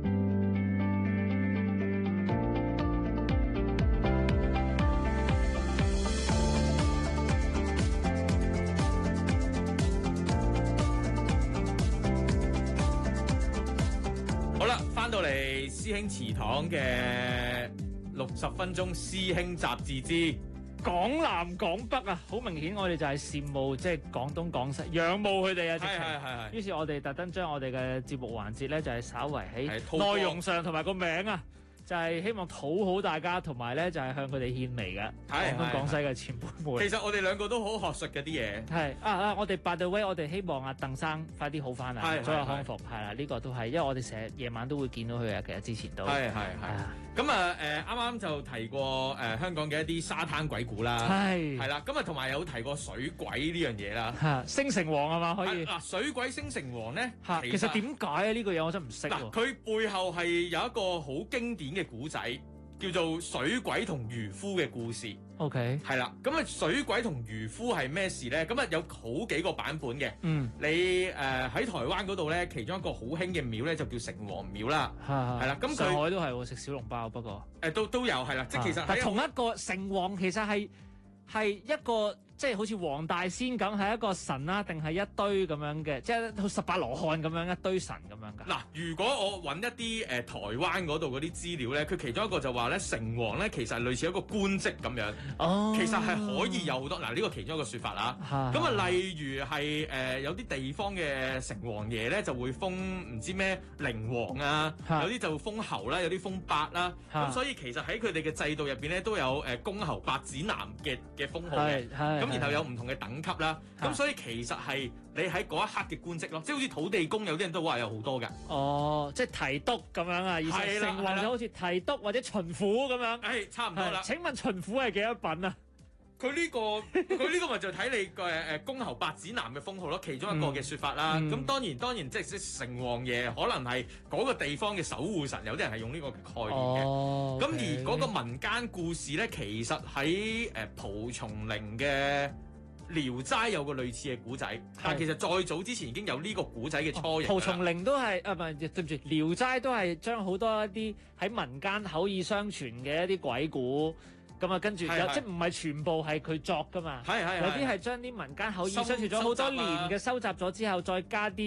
好啦，翻到嚟師兄祠堂嘅60分鐘師兄雜誌之港南港北啊，好明顯我哋就係羨慕即係廣東廣西，仰慕佢哋啊！ 係。 於是我哋特登將我哋嘅節目環節咧，就係稍為喺內容上同埋個名啊，就係希望討好大家，同埋咧就係向佢哋獻媚嘅廣東廣西嘅前輩們。 其實我哋兩個都好學術嘅啲嘢。 係我哋 by the way，我哋希望阿鄧生快啲好翻啊，早日康復。係啦，呢個都係，因為我哋成日夜晚都會見到佢啊。其實之前都係。咁啊啱啱就提過香港嘅一啲沙灘鬼故啦，係啦，咁啊同埋有提過水鬼呢樣嘢啦， 星城王係嘛可以？ 嗱，水鬼星城王咧， 其實點解啊？呢個嘢我真唔識。 嗱，佢背後係有一個好經典嘅古仔，叫做水鬼同漁夫嘅故事。 OK， 係啦，咁啊水鬼同漁夫係咩事咧？咁啊有好幾個版本嘅。你喺台灣嗰度咧，其中一個好興嘅廟咧就叫城隍廟啦。係啦，咁上海都係食小籠包，不過都有係啦，即係其實但同一個城隍其實係一個即係好似黃大仙咁，係一個神啦，定係一堆咁樣嘅，即係18羅漢咁樣一堆神咁樣㗎。 嗱，如果我揾一啲台灣嗰度嗰啲資料咧，佢其中一個就話咧，城隍咧其實係類似一個官職咁樣。哦，其實係可以有好多嗱，呢個其中一個説法啦。咁啊，例如係有啲地方嘅城隍爺咧，就會封唔知咩靈王啊，有啲就封侯啦，有啲封伯啦。咁所以其實喺佢哋嘅制度入邊咧，都有公侯伯子男嘅封號嘅。咁然後有唔同嘅等級啦，咁所以其實係你喺嗰一刻嘅官職咯，即係好似土地公有啲人都話有好多㗎。哦，即係提督咁樣啊，而城隍就好似提督或者巡撫咁樣。差唔多啦。請問巡撫係幾多品啊？佢呢個咪就睇你個公侯伯子男嘅封號咯，其中一個嘅説法啦。咁當然即係城隍爺可能係嗰個地方嘅守護神，有啲人係用呢個概念嘅。咁而嗰個民間故事咧，其實喺蒲松齡嘅《聊齋》有個類似嘅古仔，但其實再早之前已經有呢個古仔嘅雛形。蒲松齡都係唔係對唔住，《聊齋》都係將好多一啲喺民間口耳相傳嘅一啲鬼故。咁啊，跟住即係唔係全部係佢作噶嘛？有啲係將啲民間口耳相傳咗好多年嘅收集咗之後，再加啲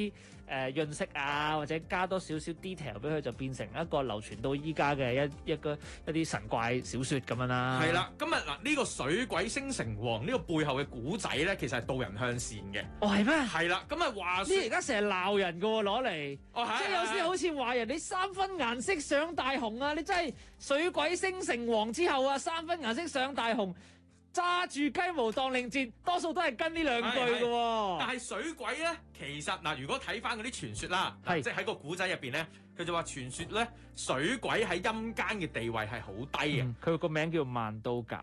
潤色啊，或者加多少少 detail 俾佢，就變成一個流傳到依家嘅一啲神怪小説咁樣啦。 係啦，今日嗱呢個水鬼星城隍呢個背後嘅古仔咧，其實係導人向善嘅。 哦，係咩？ 係啦，咁啊話呢而家成日鬧人嘅喎，攞嚟，即係有時好似話人你三分顏色上大紅啊！你真係水鬼星城隍之後啊，三分顏色上大紅。揸住雞毛當令箭，多數都係跟呢兩句嘅喎。 但係水鬼咧，其實嗱，如果睇翻嗰啲傳說啦，即係喺個古仔入邊咧，佢就話傳說咧，水鬼喺陰間嘅地位係好低嘅。 佢個名叫萬刀甲。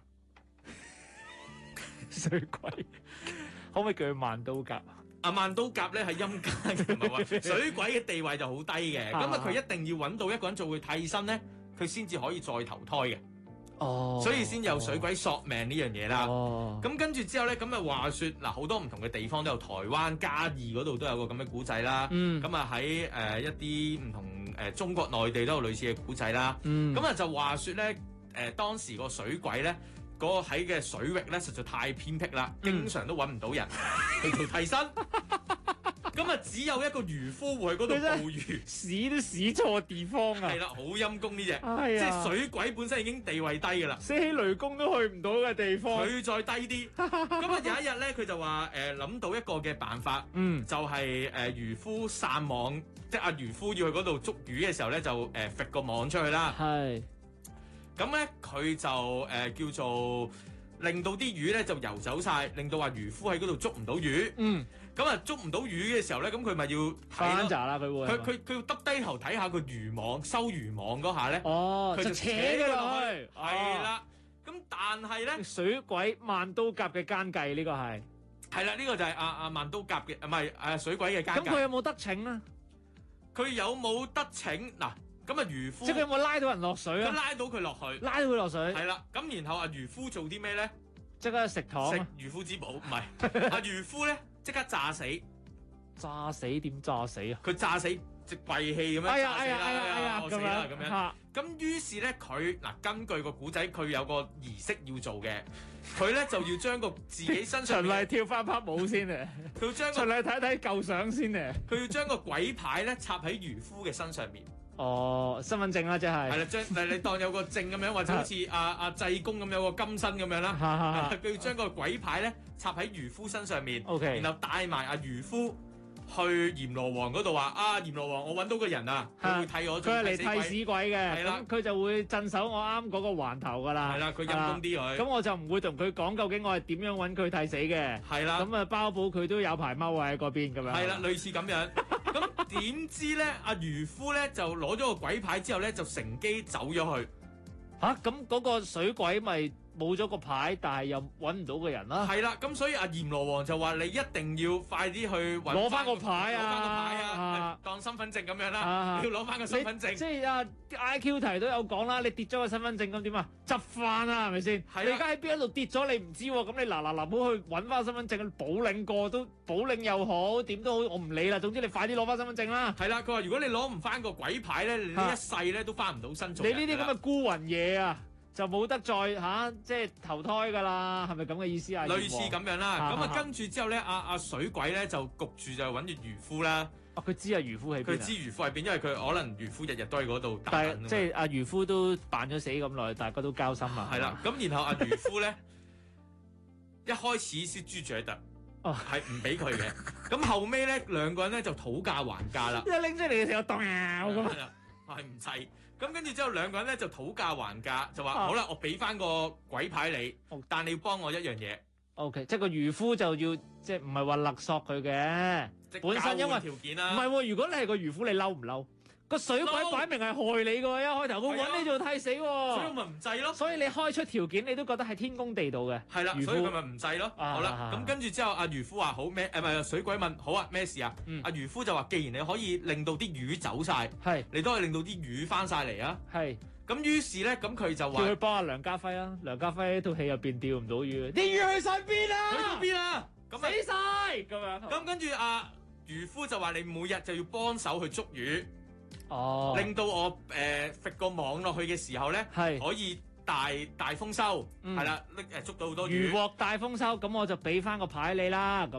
水鬼可唔可以叫佢萬刀甲？ 萬刀甲咧喺陰間嘅，唔係話水鬼嘅地位就好低嘅。咁啊，佢一定要揾到一個人做佢替身咧，佢先至可以再投胎嘅。所以先有水鬼索命呢樣嘢啦。咁跟住之後咧，咁啊話説嗱，好多唔同嘅地方都有，台灣嘉義嗰度都有個咁嘅古仔啦。咁啊喺一啲唔同中國內地都有類似嘅古仔啦。咁啊就話説咧，當時個水鬼咧，嗰個喺嘅水域咧，實在太偏僻啦，經常都揾唔到人去做替身。咁啊，只有一個漁夫會喺嗰度捕魚， 屎都屎錯地方啊！ 係啦，好陰公呢隻， 即係水鬼本身已經地位低㗎啦， 寫起雷公都去唔到嘅地方， 佢再低啲。咁啊有一日咧，佢就話諗到一個嘅辦法，就係漁夫散網，即係阿漁夫要去嗰度捉魚嘅時候咧，就揈個網出去啦。 係。 咁咧佢就叫做令到啲魚咧就游走晒，令到話漁夫喺嗰度捉唔到魚。咁啊捉唔到魚嘅時候咧，咁佢咪要翻閘啦，佢會佢要耷低頭睇下個漁網收魚網嗰下咧， 佢就扯佢落去， 係啦。咁但係咧， 水鬼萬刀甲嘅奸計呢個係啦，呢個就係阿萬刀甲嘅，唔係水鬼嘅奸計。 咁佢有冇得逞啊？ 佢有冇得逞嗱？咁啊漁夫即係佢有冇拉到人落水啊？ 佢拉到佢落去， 拉到佢落水。 係啦，咁然後阿漁夫做啲咩咧？ 即刻食糖， 食漁夫之寶，唔係阿漁夫咧。即刻炸死， 炸死點炸死啊？ 佢炸死隻閉氣咁樣，炸死啦，我死啦咁樣。咁於是咧，佢嗱根據個古仔，佢有個儀式要做嘅，佢咧就要將個自己身上， 循例跳翻拍舞先啊！ 佢要將循例睇睇舊相先啊！ 佢要將個鬼牌咧插喺漁夫嘅身上面。 身份證啦，即係。係啦， 將你當有個證咁樣，或者好似阿濟公咁有個金身咁樣啦。佢要將個鬼牌咧插喺漁夫身上面，然後帶埋阿漁夫去閻羅王嗰度話：閻羅王，我揾到個人啊，佢會替我做替死鬼。佢係嚟替死鬼嘅， 係啦，佢就會鎮守我啱嗰個環頭㗎啦。 係啦，佢陰公啲佢。 咁我就唔會同佢講究竟我係點樣揾佢替死嘅。 係啦。 咁啊，包保佢都有排踎喺嗰邊咁樣。 係啦，類似咁樣。咁點知咧？阿漁夫咧就攞咗個鬼牌之後咧，就乘機走咗去。 咁嗰個水鬼咪冇咗個牌，但係又揾唔到個人啦。 係啦，咁所以阿閻羅王就話：你一定要快啲去攞翻個牌啊！ 攞翻個牌啊！當身份證咁樣啦，要攞翻個身份證。 即係IQ 題都有講啦，你跌咗個身份證咁點啊？執翻啦，係咪先？你而家喺邊一度跌咗，你唔知喎。咁你嗱好去揾翻身份證，補領過都補領又好，點都好，我唔理啦。總之你快啲攞翻身份證啦。 係啦，佢話如果你攞唔翻個鬼牌咧，你呢一世咧都翻唔到身做人。 你呢啲咁嘅孤魂嘢啊！就冇得再即係投胎㗎啦，係咪咁嘅意思啊？ 類似咁樣啦，咁跟住之後咧，阿水鬼咧就焗住就揾住漁夫啦。 佢知漁夫喺邊？ 佢知漁夫喺邊，因為佢可能漁夫日日都喺嗰度打。 但係即係阿漁夫都扮咗死咁耐，大家都交心啊。 係啦，咁然後阿漁夫咧一開始先豬嘴特，係唔俾佢嘅。咁後尾咧兩個人咧就討價還價啦。 一拎出嚟嘅時候，當咁係唔制。咁跟住之後兩個人咧就討價還價，就話好啦，我俾翻個鬼牌你，但你要幫我一樣嘢。 OK， 即係個漁夫就要即係唔係話勒索佢嘅，本身因為條件啦。 唔係喎，如果你係個漁夫，你嬲唔嬲？個水鬼擺明係害你㗎喎，一開頭佢揾你做替死喎， 所以我咪唔制咯。 所以你開出條件，你都覺得係天公地道嘅。 係啦，所以佢咪唔制咯。好啦，咁跟住之後，阿漁夫話好咩？唔係水鬼問好啊，咩事啊？阿漁夫就話：既然你可以令到啲魚走晒，你都可以令到啲魚翻晒嚟啊。 係。 咁於是咧，咁佢就話： 叫佢幫阿梁家輝啊！梁家輝套戲入邊釣唔到魚，啲魚去晒邊啊？ 去到邊啊？咁死晒咁樣。 咁跟住阿漁夫就話：你每日就要幫手去捉魚。令到我揈個網落去嘅時候咧，可以大豐收，係啦，捉到好多魚。 漁獲大豐收，咁我就俾翻個牌你啦。咁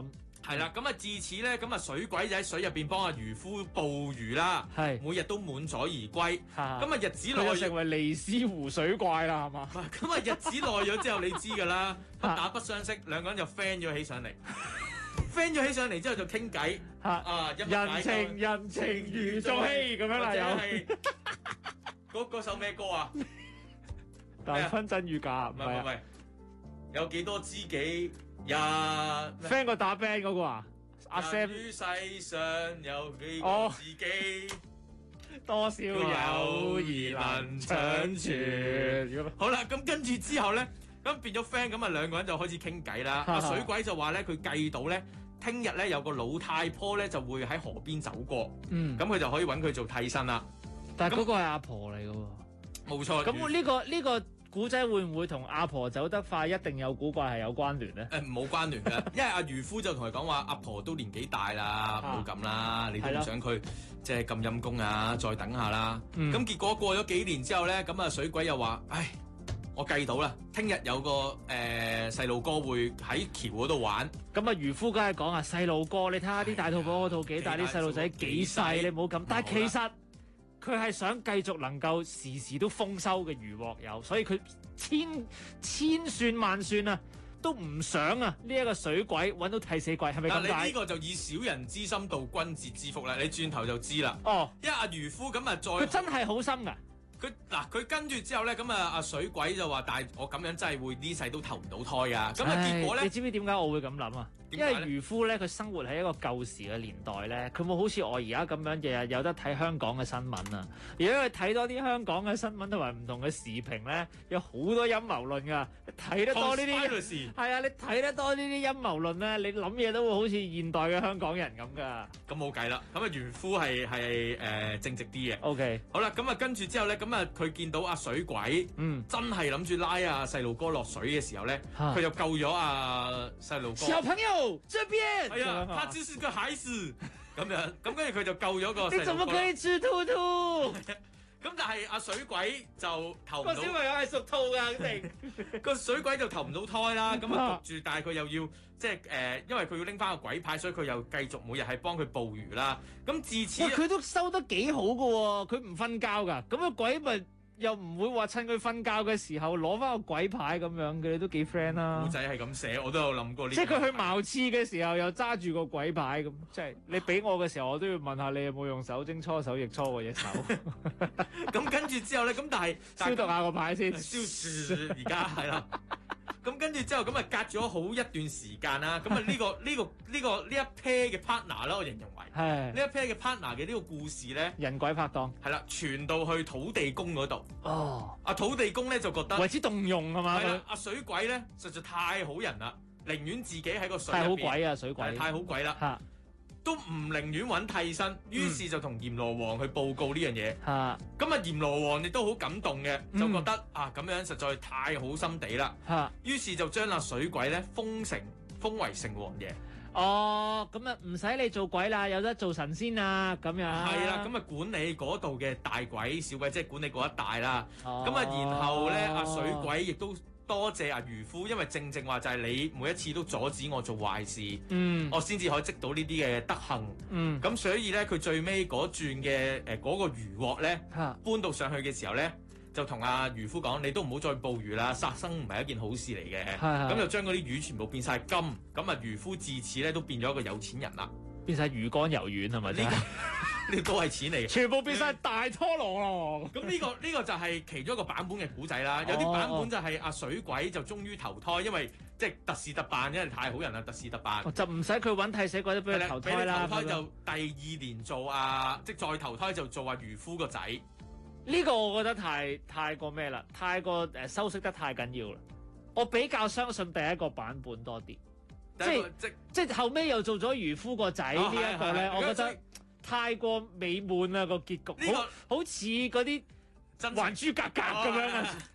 係啦，咁啊自此咧，咁啊水鬼就喺水入邊幫阿漁夫捕魚啦， 係每日都滿載而歸。咁啊日子耐佢就成為尼斯湖水怪啦，係嘛？ 咁啊日子耐咗之後，你知㗎啦，不打不相識，兩個人就 friend 咗起上嚟。friend 咗起上嚟之後就傾偈， 人情如做戲咁樣啦，有嗰首咩歌啊？ 但分真與假， 唔係，有幾多知己也 friend 過打 band 嗰個啊？阿 Sam 於世上有幾個知己， 多少友誼能長存。 好啦，咁跟住之後咧，咁變咗 friend，咁啊兩個人就開始傾偈啦。阿水鬼就話咧，佢計到咧，聽日咧有個老太婆咧就會喺河邊走過，咁佢就可以揾佢做替身啦。 但係嗰個係阿婆嚟嘅喎， 冇錯。 咁呢個古仔會唔會同阿婆走得快一定有古怪係有關聯咧？ 冇關聯嘅，因為阿漁夫就同佢講話，阿婆都年紀大啦，唔好咁啦，你都唔想佢即係咁陰功啊，再等下啦。咁結果過咗幾年之後咧，咁啊水鬼又話：唉，我計到啦，聽日有個細路哥會喺橋嗰度玩。 咁啊漁夫梗係講啊，細路哥，你睇下啲大肚婆嗰肚幾大，啲細路仔幾細，你唔好咁。但係其實佢係想繼續能夠時時都豐收嘅漁獲有，所以佢千算萬算啊，都唔想啊呢一個水鬼揾到替死鬼，係咪咁解？ 嗱，你呢個就以小人之心度君子之腹啦，你轉頭就知啦。因為阿漁夫咁啊， 佢真係好心㗎。 佢跟住之後咧，咁啊阿水鬼就話：但係我咁樣真係會呢世都投唔到胎㗎。咁啊結果咧， 你知唔知點解我會咁諗啊？因為漁夫咧，佢生活喺一個舊時嘅年代咧，佢冇好似我而家咁樣日日有得睇香港嘅新聞啊！如果佢睇多啲香港嘅新聞同埋唔同嘅時評咧，有好多陰謀論㗎。睇得多呢啲係啊！你睇得多呢啲陰謀論咧，你諗嘢都會好似現代嘅香港人咁㗎。 咁冇計啦！咁啊漁夫係正直啲嘅。 OK， 好啦，咁啊跟住之後咧，咁啊佢見到阿水鬼，真係諗住拉阿細路哥落水嘅時候咧，佢就救咗阿細路哥。 小朋友。這邊係啊，他只是個孩子咁樣，咁跟住佢就救咗個細路哥。 你怎麼可以吃兔兔？ 咁但係阿水鬼就投唔到。個小朋友係屬兔㗎，肯定個水鬼就投唔到胎啦。咁啊焗住，但係佢又要即係因為佢要拎翻個鬼牌，所以佢又繼續每日係幫佢捕魚啦。咁自此佢都收得幾好㗎喎，佢唔瞓覺㗎。咁個鬼咪又唔會話趁佢瞓覺嘅時候攞翻個鬼牌咁樣嘅，你都幾 friend 啦。 古仔係咁寫，我都有諗過呢。 即係佢去茅廁嘅時候又揸住個鬼牌咁，即係你俾我嘅時候，我都要問下你有冇用手精搓手液搓過隻手。 咁跟住之後咧，咁但係消毒下個牌先。 而家係啦。咁跟住之後，咁啊隔咗好一段時間啦。咁啊呢一 pair 嘅 partner 啦，我形容為係呢一 pair 嘅 partner 嘅呢個故事咧， 人鬼拍檔係啦，傳到去土地公嗰度。阿土地公咧就覺得為之動容係嘛？ 係啦，阿水鬼咧實在太好人啦，寧願自己喺個水入邊。 太好鬼啊！水鬼太好鬼啦，都唔寧願揾替身，於是就同閻羅王去報告呢樣嘢。咁啊閻羅王亦都好感動嘅，就覺得咁樣實在太好心地啦。於是就將阿水鬼咧封為城隍爺。 咁啊唔使你做鬼啦，有得做神仙啊咁樣。 係啦，咁啊管理嗰度嘅大鬼小鬼，即係管理嗰一帶啦。咁啊然後咧阿水鬼亦都多謝阿漁夫，因為正話就係你每一次都阻止我做壞事，我先至可以積到呢啲嘅德行。咁所以咧佢最尾嗰轉嘅嗰個漁獲咧搬到上去嘅時候咧，就同阿漁夫講：你都唔好再捕魚啦，殺生唔係一件好事嚟嘅。咁就將嗰啲魚全部變晒金。咁啊漁夫自此咧都變咗一個有錢人啦， 變晒魚乾油丸係咪？ 呢個都係錢嚟嘅， 全部變晒大拖羅咯。 咁呢個就係其中一個版本嘅古仔啦。有啲版本就係阿水鬼就終於投胎，因為即係特事特辦，因為太好人啦，特事特辦。 就唔使佢揾替死鬼都俾佢投胎啦。 投胎就第2年做即係再投胎就做阿漁夫個仔。 呢個我覺得太過咩啦，太過修飾得太緊要啦。我比較相信第一個版本多啲，即係後尾又做咗漁夫個仔呢一個咧，我覺得太過美滿啦個結局，好似嗰啲還珠格格咁樣啊！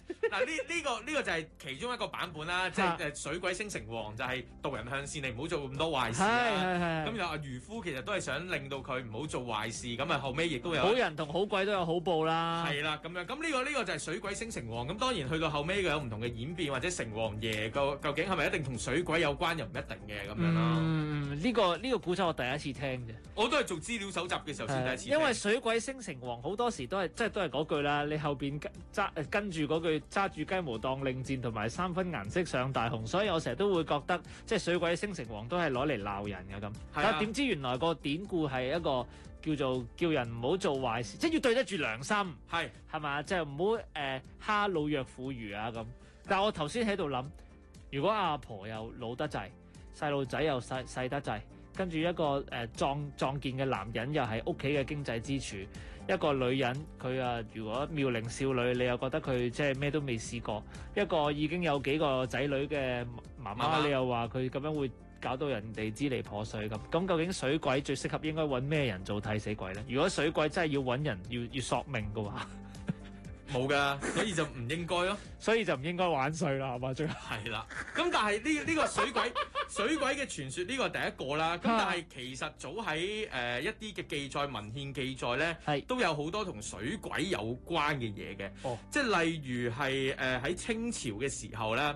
嗱呢個就係其中一個版本啦，即係水鬼升城隍就係導人向善，你唔好做咁多壞事啦。咁有阿漁夫其實都係想令到佢唔好做壞事，咁啊後尾亦都有好人同好鬼都有好報啦。 係啦，咁樣咁呢個就係水鬼升城隍。咁當然去到後尾佢有唔同嘅演變，或者城隍爺究竟係咪一定同水鬼有關又唔一定嘅咁樣咯。 呢個古仔我第一次聽啫， 我都係做資料搜集嘅時候先第一次聽。 因為水鬼升城隍好多時都係嗰句啦，你後邊跟住嗰句揸住雞毛當令箭同埋3分顏色上大紅，所以我成日都會覺得即係水鬼升城隍都係攞嚟鬧人嘅咁。但係點知原來個典故係一個叫人唔好做壞事，即係要對得住良心，係嘛？即係唔好蝦老弱婦孺啊咁。但係我頭先喺度諗，如果阿婆又老得滯，細路仔又細得滯，跟住一個壯健嘅男人又係屋企嘅經濟支柱，一個女人佢如果妙齡少女，你又覺得佢即係咩都未試過，一個已經有幾個仔女嘅媽媽，你又話佢咁樣會搞到人哋支離破碎咁。咁究竟水鬼最適合應該揾咩人做替死鬼咧？如果水鬼真係要揾人要索命嘅話， 冇㗎，所以就唔應該咯。 所以就唔應該玩水啦，係嘛？最後係啦。咁但係呢個水鬼嘅傳說呢個係第一個啦。咁但係其實早喺一啲嘅記載文獻記載咧，都有好多同水鬼有關嘅嘢嘅。即係例如係喺清朝嘅時候咧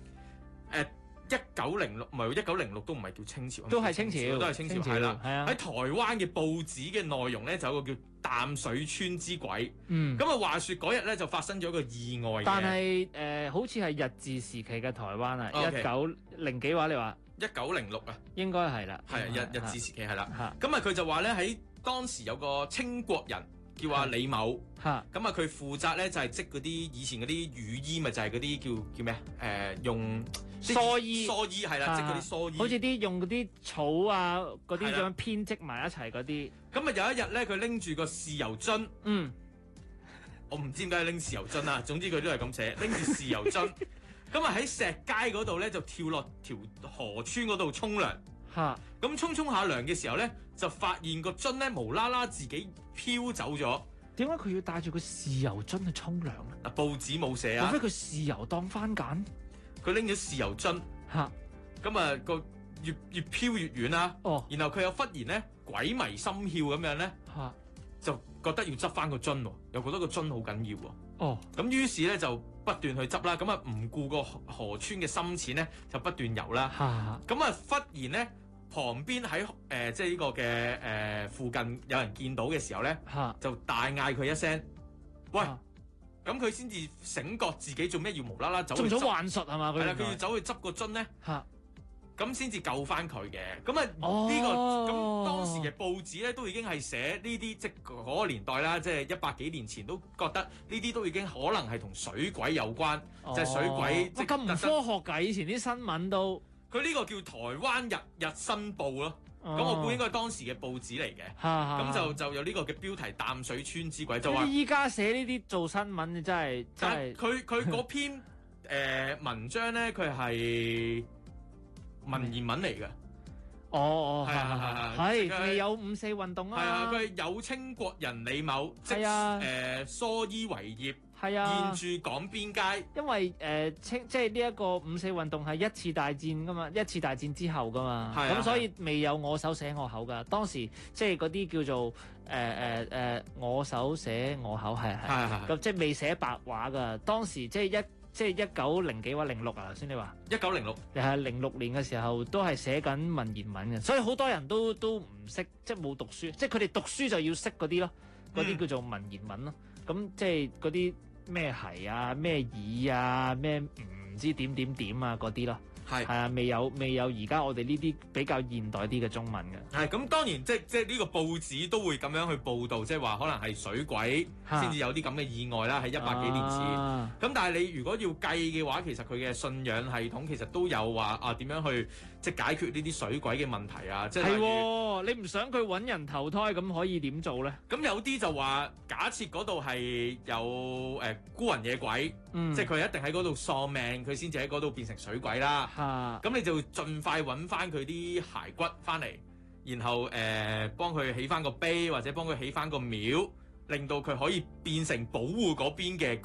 ，1906唔係1906都唔係叫清朝， 都係清朝， 都係清朝係啦。喺台灣嘅報紙嘅內容咧，就有個叫淡水村之鬼。咁話說嗰日咧就發生咗一個意外嘅。 但係好似係日治時期嘅台灣啊，1900幾話你話 1906啊， 應該係啦， 係日治時期係啦。咁佢就話咧喺當時有個清國人叫阿李某，咁佢負責咧就係織嗰啲以前嗰啲雨衣，咪就係嗰啲叫咩用蓑衣係啦，織嗰啲蓑衣， 好似啲用嗰啲草啊嗰啲咁樣編織埋一齊嗰啲。 咁有一日咧，佢拎住個豉油樽，我唔知點解拎豉油樽啊，總之佢都係咁寫，拎住豉油樽，咁喺石街嗰度咧就跳落條河川嗰度沖涼。咁沖下涼嘅時候咧，就發現個樽咧無啦啦自己飄走咗。 點解佢要帶住個豉油樽去沖涼咧？ 嗱，報紙冇寫啊。 除非佢豉油當番梘， 佢拎咗豉油樽，咁個越飄越遠啦。然後佢又忽然咧鬼迷心竅咁樣咧，就覺得要執翻個樽喎，又覺得個樽好緊要喎。咁於是咧就不斷去執啦。咁唔顧個河川嘅深淺咧，就不斷游啦。咁忽然咧。旁邊喺即係呢個嘅附近有人見到嘅時候咧，就大嗌佢一聲，喂！咁佢先至醒覺自己做咩要無啦啦走去執。中咗幻術係嘛？ 係啦，佢要走去執個樽咧，咁先至救翻佢嘅。咁呢個咁當時嘅報紙咧都已經係寫呢啲，即係嗰個年代啦，即係100幾年前都覺得呢啲都已經可能係同水鬼有關，就係水鬼。 咁唔科學㗎，以前啲新聞都。 佢呢個叫台灣日新報咯，咁我估應該係當時嘅報紙嚟嘅，咁就有呢個嘅標題淡水村之鬼，就話依家寫呢啲做新聞真係。 佢嗰篇文章咧，佢係文言文嚟嘅。 係未有5、4運動啊。 係啊，佢係有清國人李某，即蓑衣為業。 係啊， 現住港邊街。因為即係呢一個5、4運動係一次大戰噶嘛，一次大戰之後噶嘛，咁所以未有我手寫我口噶。當時即係嗰啲叫做我手寫我口係咁，即係未寫白話噶。當時即係1900幾或06啊，頭先你話 1906 係06年嘅時候都係寫緊文言文嘅，所以好多人都唔識，即係冇讀書，即係佢哋讀書就要識嗰啲咯，嗰啲叫做文言文咯。咁即係嗰啲咩係啊，咩耳啊，咩唔知點啊嗰啲咯。係啊，未有而家我哋呢啲比較現代啲嘅中文嘅。係咁，當然即係呢個報紙都會咁樣去報導，即係話可能係水鬼先至有啲咁嘅意外啦，喺100幾年前。咁但係你如果要計嘅話，其實佢嘅信仰系統其實都有話點樣去即係解決呢啲水鬼嘅問題啊？即係你唔想佢揾人投胎，咁可以點做咧？ 咁有啲就話假設嗰度係有孤魂野鬼，即係佢一定喺嗰度喪命，佢先至喺嗰度變成水鬼啦。咁你就盡快揾翻佢啲骸骨翻嚟，然後幫佢起翻個碑，或者幫佢起翻個廟，令到佢可以變成保護嗰邊嘅居民。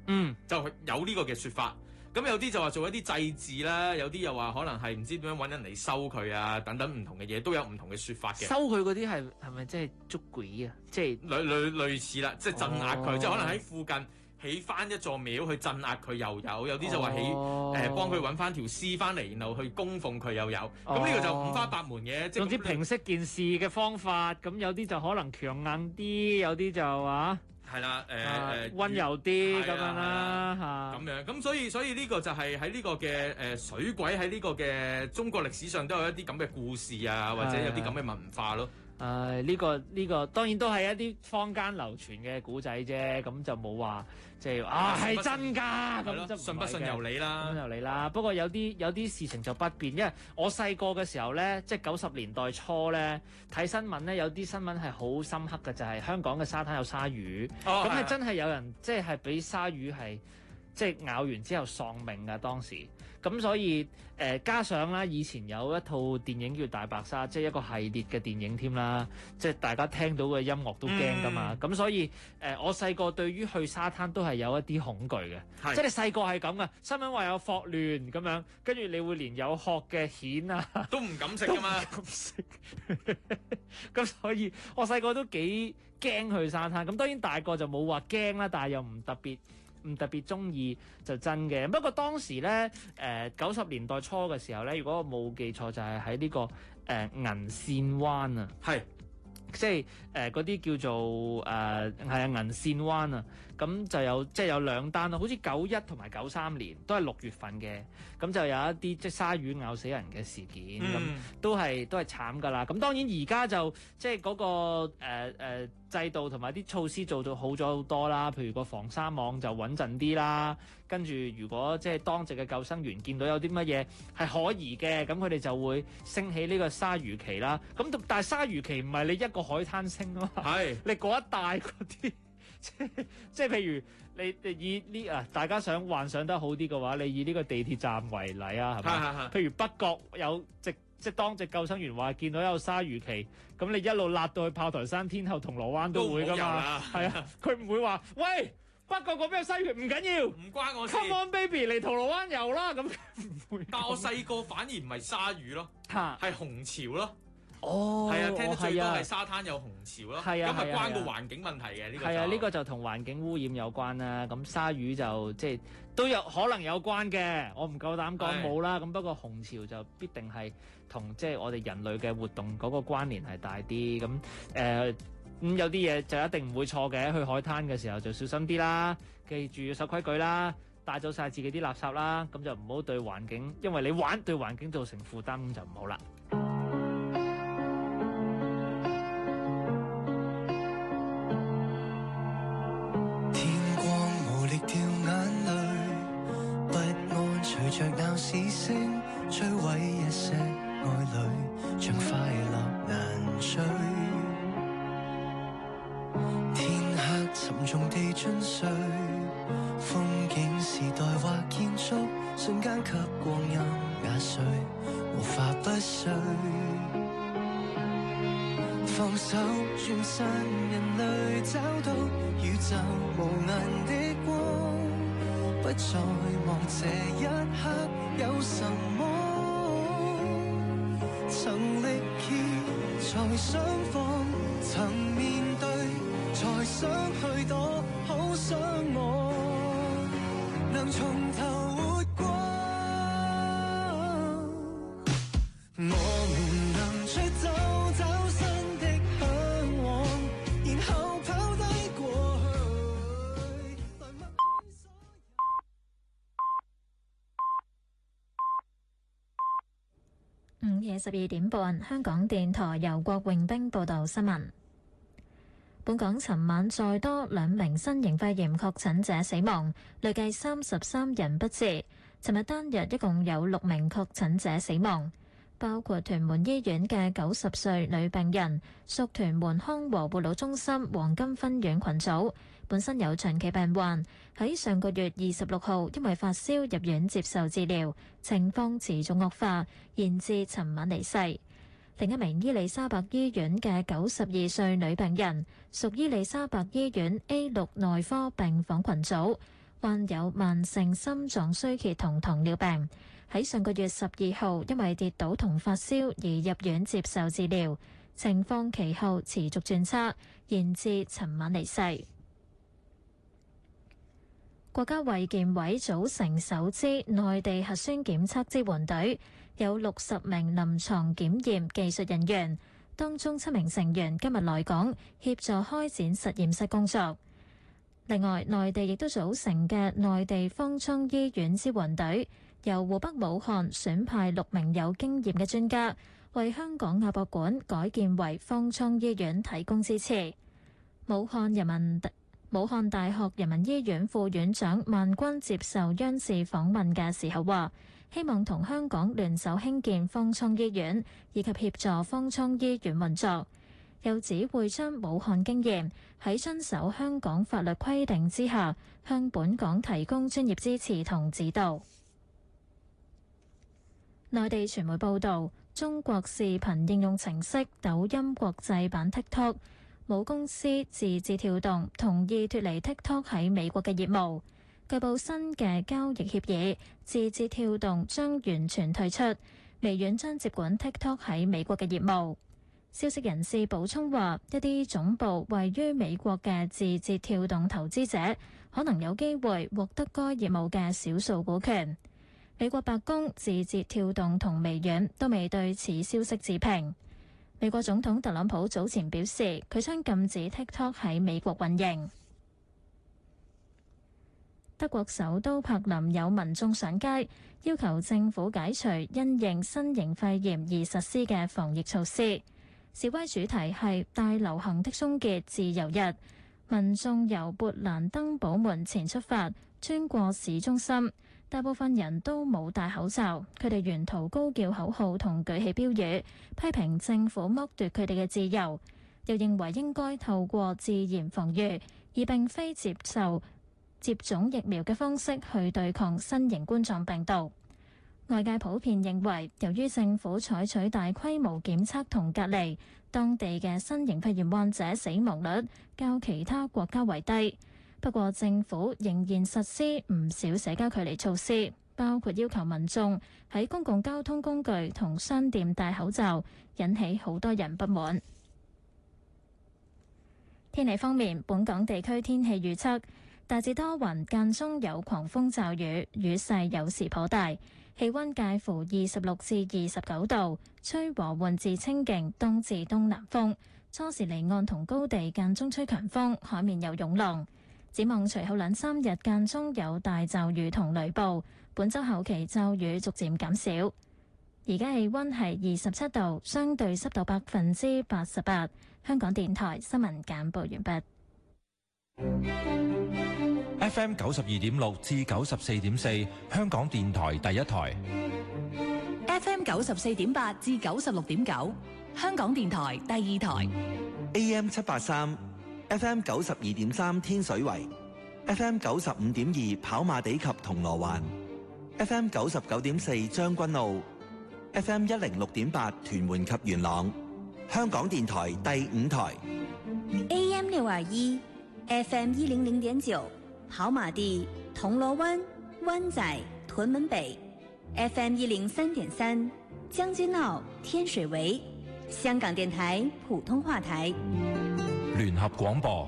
就有呢個嘅説法。咁有啲就話做一啲祭祀啦，有啲又話可能係唔知點樣揾人嚟收佢啊，等等唔同嘅嘢都有唔同嘅説法嘅。 收佢嗰啲係咪即係捉鬼啊？即係類似啦，即係鎮壓佢，即係可能喺附近起翻一座廟去鎮壓佢又有啲就話幫佢揾翻條屍翻嚟，然後去供奉佢又有。咁呢個就五花八門嘅。 總之平息件事嘅方法，咁有啲就可能強硬啲，有啲就話係啦， 溫柔啲咁樣啦嚇。 咁樣咁所以呢個就係喺呢個嘅水鬼喺呢個嘅中國歷史上都有一啲咁嘅故事啊，或者有啲咁嘅文化咯。 呢個當然都係一啲坊間流傳嘅古仔啫，咁就冇話即係係真㗎，咁就信不信由你啦， 信由你啦。不過有啲事情就不變，因為我細個嘅時候咧，即係90年代初咧睇新聞咧，有啲新聞係好深刻嘅，就係香港嘅沙灘有鯊魚，咁係真係有人即係俾鯊魚係即係咬完之後喪命㗎當時。咁所以加上啦，以前有一套電影叫《大白鯊》，即係一個系列嘅電影添啦，即係大家聽到嘅音樂都驚㗎嘛。咁所以我細個對於去沙灘都係有一啲恐懼嘅，即係你細個係咁嘅。新聞話有霍亂咁樣，跟住你會連有殼嘅蜆啊都唔敢食㗎嘛， 都唔敢食。咁所以我細個都幾驚去沙灘。咁當然大個就冇話驚啦，但係又唔特別中意就真嘅。不過當時咧，90年代初嘅時候咧，如果我冇記錯，就係喺呢個銀線灣啊， 係即係嗰啲叫做銀線灣啊。咁就有兩單咯，好似91同埋93年都係6月份嘅，咁就有一啲即係鯊魚咬死人嘅事件，咁都係慘㗎啦。咁當然而家就即係嗰個制度同埋啲措施做到好咗好多啦，譬如個防鯊網就穩陣啲啦。跟住如果即係當值嘅救生員見到有啲乜嘢係可疑嘅，咁佢哋就會升起呢個鯊魚旗啦。咁但係鯊魚旗唔係你一個海灘升啊嘛，係你嗰一帶嗰啲。即係譬如你以呢大家想幻想得好啲嘅話，你以呢個地鐵站為例啊，係咪？譬如北角有即係當值救生員話見到有鯊魚旗，咁你一路辣到去炮台山、天后、銅鑼灣都會㗎嘛？係啊，佢唔會話喂，北角嗰邊有鯊魚，唔緊要， 唔關我事。 Come on baby， 嚟銅鑼灣遊啦，咁唔會。 但我細個反而唔係鯊魚咯，係紅潮咯。 哦， 係啊，聽得最多係沙灘有紅潮咯，咁啊關個環境問題嘅呢個。係啊， 呢個就同環境污染有關啦。咁鯊魚就即係都有可能有關嘅，我唔夠膽講冇啦。咁不過紅潮就必定係同即係我哋人類嘅活動嗰個關聯係大啲。咁咁有啲嘢就一定唔會錯嘅。去海灘嘅時候就小心啲啦，記住要守規矩啦，帶走晒自己啲垃圾啦，咁就唔好對環境，因為你玩對環境造成負擔，咁就唔好啦。 隨着鬧市聲，摧毀一些愛侶，像快樂難追。天黑沉重地進睡，風景時代或建築，瞬間給光陰壓碎，無法不碎。放手轉身，人類找到宇宙無垠的光。不再望這一刻有什麼，曾力竭才想放，曾面對才想去躲，好想我能從頭活過。我們能出走，找新的向往，然後拋低過去。 午夜12點半，香港電台由郭榮兵報道新聞。本港尋晚再多2名新型肺炎確診者死亡，累計33人不治。尋日單日一共有6名確診者死亡，包括屯門醫院嘅90歲女病人，屬屯門康和護老中心黃金分院群組，本身有長期病患，喺上個月26號因為發燒入院接受治療，情況持續惡化，延至尋晚離世。另一名伊利沙伯醫院嘅92歲女病人，屬伊利沙伯醫院 A6 內科病房群組， 患有慢性心臟衰竭同糖尿病，喺上個月12號因為跌倒同發燒而入院接受治療，情況其後持續轉差，延至尋晚離世。國家衛健委組成首支內地核酸檢測支援隊，有60名臨床檢驗技術人員，當中7名成員今日來港協助開展實驗室工作。另外，內地亦都組成嘅內地方艙醫院支援隊，由湖北武漢選派6名有經驗嘅專家，為香港亞博館改建為方艙醫院提供支持。武漢大學人民醫院副院長萬軍接受央視訪問嘅時候話，希望同香港聯手興建方艙醫院，以及協助方艙醫院運作。又指會將武漢經驗喺遵守香港法律規定之下，向本港提供專業支持同指導。內地傳媒報導，中國視頻應用程式抖音國際版 TikTok 母公司字節跳動同意脫離 TikTok 喺美國嘅業務。據報新嘅交易協議，字節跳動將完全退出，微軟將接管 TikTok 喺美國嘅業務。消息人士補充話，一啲總部位於美國嘅字節跳動投資者可能有機會獲得該業務嘅少數股權。美國白宮、字節跳動同微軟都未對此消息置評。美國總統特朗普早前表示，佢將禁止 TikTok 喺美國運營。德國首都柏林有民眾上街，要求政府解除因應新型肺炎而實施嘅防疫措施。示威主題係大流行的終結自由日，民眾由勃蘭登堡門前出發，穿過市中心，大部分人都冇戴口罩，佢哋沿途高叫口號同舉起標語，批評政府剝奪佢哋嘅自由，又認為應該透過自然防禦，而並非接受接種疫苗嘅方式去對抗新型冠狀病毒。外界普遍認為，由於政府採取大規模檢測同隔離，當地嘅新型肺炎患者死亡率較其他國家為低。不過，政府仍然實施唔少社交距離措施，包括要求民眾喺公共交通工具同商店戴口罩，引起好多人不滿。天氣方面，本港地區天氣預測大致多雲，間中有狂風驟雨，雨勢有時頗大。氣溫介乎26至29度，吹和緩至清勁東至東南風，初時離岸同高地間中吹強風，海面有湧浪。展望隨後2、3日間中有大驟雨同雷暴，本週後期驟雨逐漸減少。而家氣溫係27度，相對濕度88%。香港電台新聞簡報完畢。 FM 92.6至94.4，香港電台第一台。 FM 94.8至96.9，香港電台第二台。 AM 783 FM 92.3天水圍 FM 95.2跑馬地及銅鑼灣 FM 99.4將軍澳 FM 106.8屯門及元朗，香港電台第五台。 AM 621 FM 100.9跑馬地、銅鑼灣、灣仔、屯門北 FM 103.3將軍澳、天水圍，香港電台普通話台。 聯合廣播。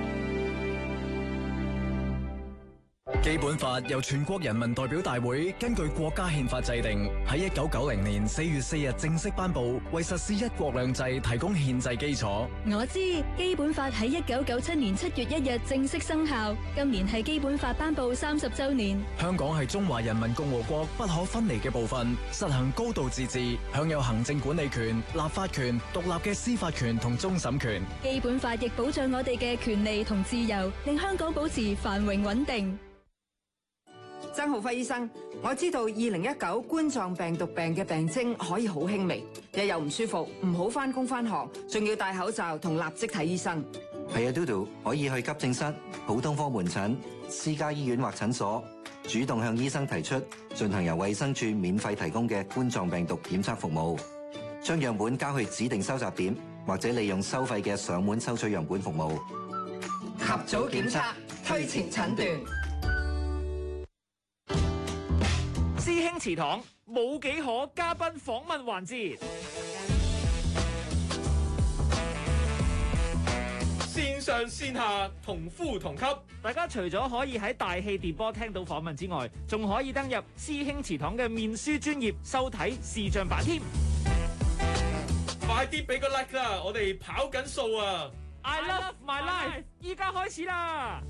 基本法由全國人民代表大會根據國家憲法制定，喺1990年4月4日正式頒布，為實施一國兩制提供憲制基礎。 我知基本法喺1997年7月1日正式生效，今年係基本法頒布30週年。 香港係中華人民共和國不可分離嘅部分，實行高度自治，享有行政管理權、立法權、獨立嘅司法權同終審權。 基本法亦保障我哋嘅權利同自由，令香港保持繁榮穩定。 曾浩輝醫生，我知道2019冠狀病毒病嘅病徵可以好輕微，日又唔舒服，唔好返工返學，仲要戴口罩同立即睇醫生。 係啊，嘟嘟可以去急症室、普通科門診、私家醫院或診所，主動向醫生提出進行由衛生署免費提供嘅冠狀病毒檢測服務，將樣本交去指定收集點，或者利用收費嘅上門收取樣本服務。 及早檢測，推前診斷。 興祠堂冇幾可嘉賓訪問環節。 線上線下同呼同吸， 大家除咗可以喺大氣電波聽到訪問之外，仲可以登入師兄祠堂嘅面書專頁收睇視像版添。 快啲俾個 like 啦！我哋跑緊數啊 ！I love my life， 依家開始啦！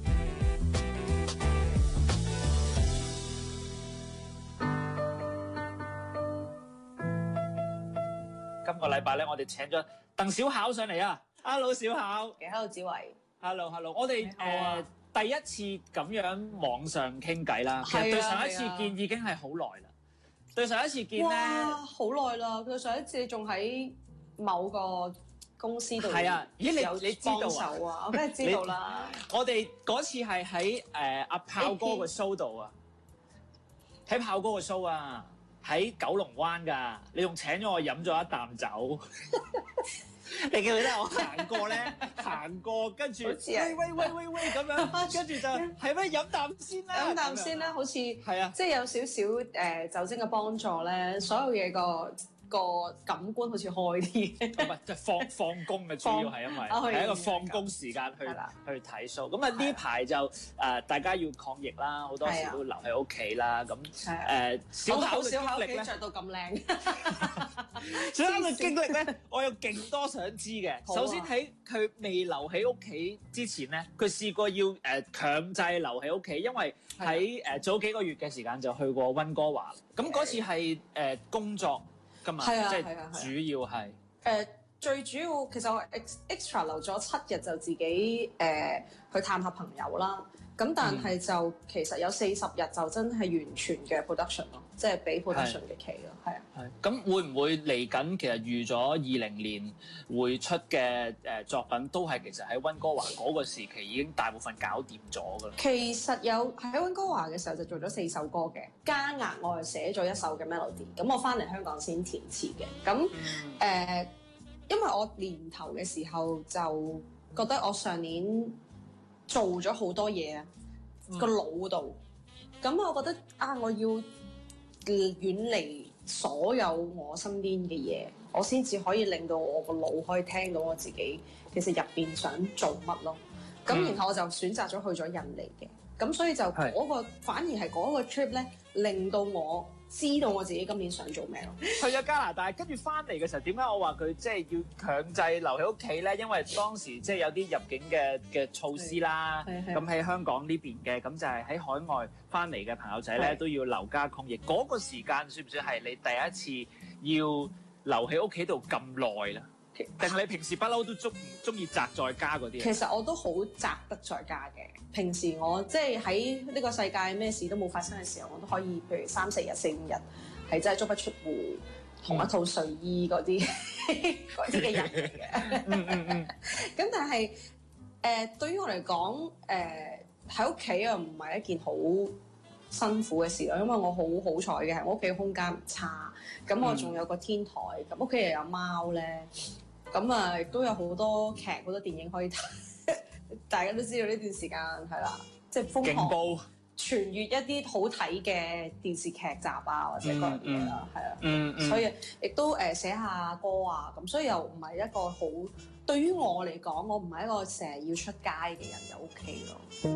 今個禮拜咧，我哋請咗鄧小巧上嚟啊 ！Hello， 小巧。 Hello， 子維。 Hello， 我哋第一次咁樣網上傾偈啦。其實對上一次見已經係好耐啦。對上一次見咧， 哇，好耐啦！對上一次你仲喺某個公司度。 係啊，咦？你知道啊？我梗係知道啦。 我哋嗰次係喺阿炮哥個 show 度啊，喺炮哥個 show 啊。喺九龍灣㗎，你仲請咗我飲咗一啖酒，你記唔記得我行過咧？行過跟住，喂咁樣，跟住就係咩飲啖先啦？ 飲啖先啦，好似係啊， 即係有少少酒精嘅幫助咧，所有嘢個感官好似開啲， 唔係即係放工嘅，主要係因為係一個放工時間去睇 show。咁啊呢排就大家要抗疫啦，好多時都留喺屋企啦。咁小巧嘅經歷咧， 着到咁靚。 小巧嘅經歷咧，我有勁多想知嘅。首先喺佢未留喺屋企之前咧，佢試過要強制留喺屋企，因為喺早幾個月嘅時間就去過溫哥華。咁嗰次係工作。 係啊， 即係主要係最主要其實我 extra 留咗7日就自己去探下朋友啦。咁但係就其實有40日就真係完全嘅 production 咯，即係俾 production 嘅期咯，係啊。 係咁會唔會嚟緊？其實預咗20年會出嘅作品都係其實喺溫哥華嗰個時期已經大部分搞掂咗㗎啦。 其實有喺溫哥華嘅時候就做咗4首歌嘅，加額我係寫咗1首嘅 melody。咁我翻嚟香港先填詞嘅。咁因為我年頭嘅時候就覺得我上年做咗好多嘢啊，個腦度，咁我覺得我要遠離所有我身邊嘅嘢，我先至可以令到我個腦可以聽到我自己其實入邊想做乜咯。咁然後我就選擇咗去咗印尼嘅，咁所以就反而係嗰個 trip 咧，令到我知道我自己今年想做咩咯。 去咗加拿大，跟住翻嚟嘅時候，點解我話佢即係要強制留喺屋企咧？因為當時即係有啲入境嘅措施啦。咁喺香港呢邊嘅，咁就係喺海外翻嚟嘅朋友仔咧都要留家抗疫。嗰個時間算唔算係你第一次要留喺屋企度咁耐啦？定係你平時不嬲都中意宅在家嗰啲？ 其實我都好宅得在家嘅。平時我即係喺呢個世界咩事都冇發生嘅時候，我都可以譬如3、4日、4、5日係真係足不出戶，同一套睡衣嗰啲嘅人嚟嘅。咁但係對於我嚟講，喺屋企又唔係一件好辛苦嘅事咯，因為我好好彩嘅係我屋企空間唔差，咁我仲有個天台，咁屋企又有貓咧。咁亦都有好多劇、好多電影可以睇，大家都知道呢段時間係啦，即係瘋狂傳閱一啲好睇嘅電視劇集啊，或者嗰樣嘢啦，係啊，所以亦都寫下歌啊，咁所以又唔係一個好對於我嚟講，我唔係一個成日要出街嘅人，就 OK 咯。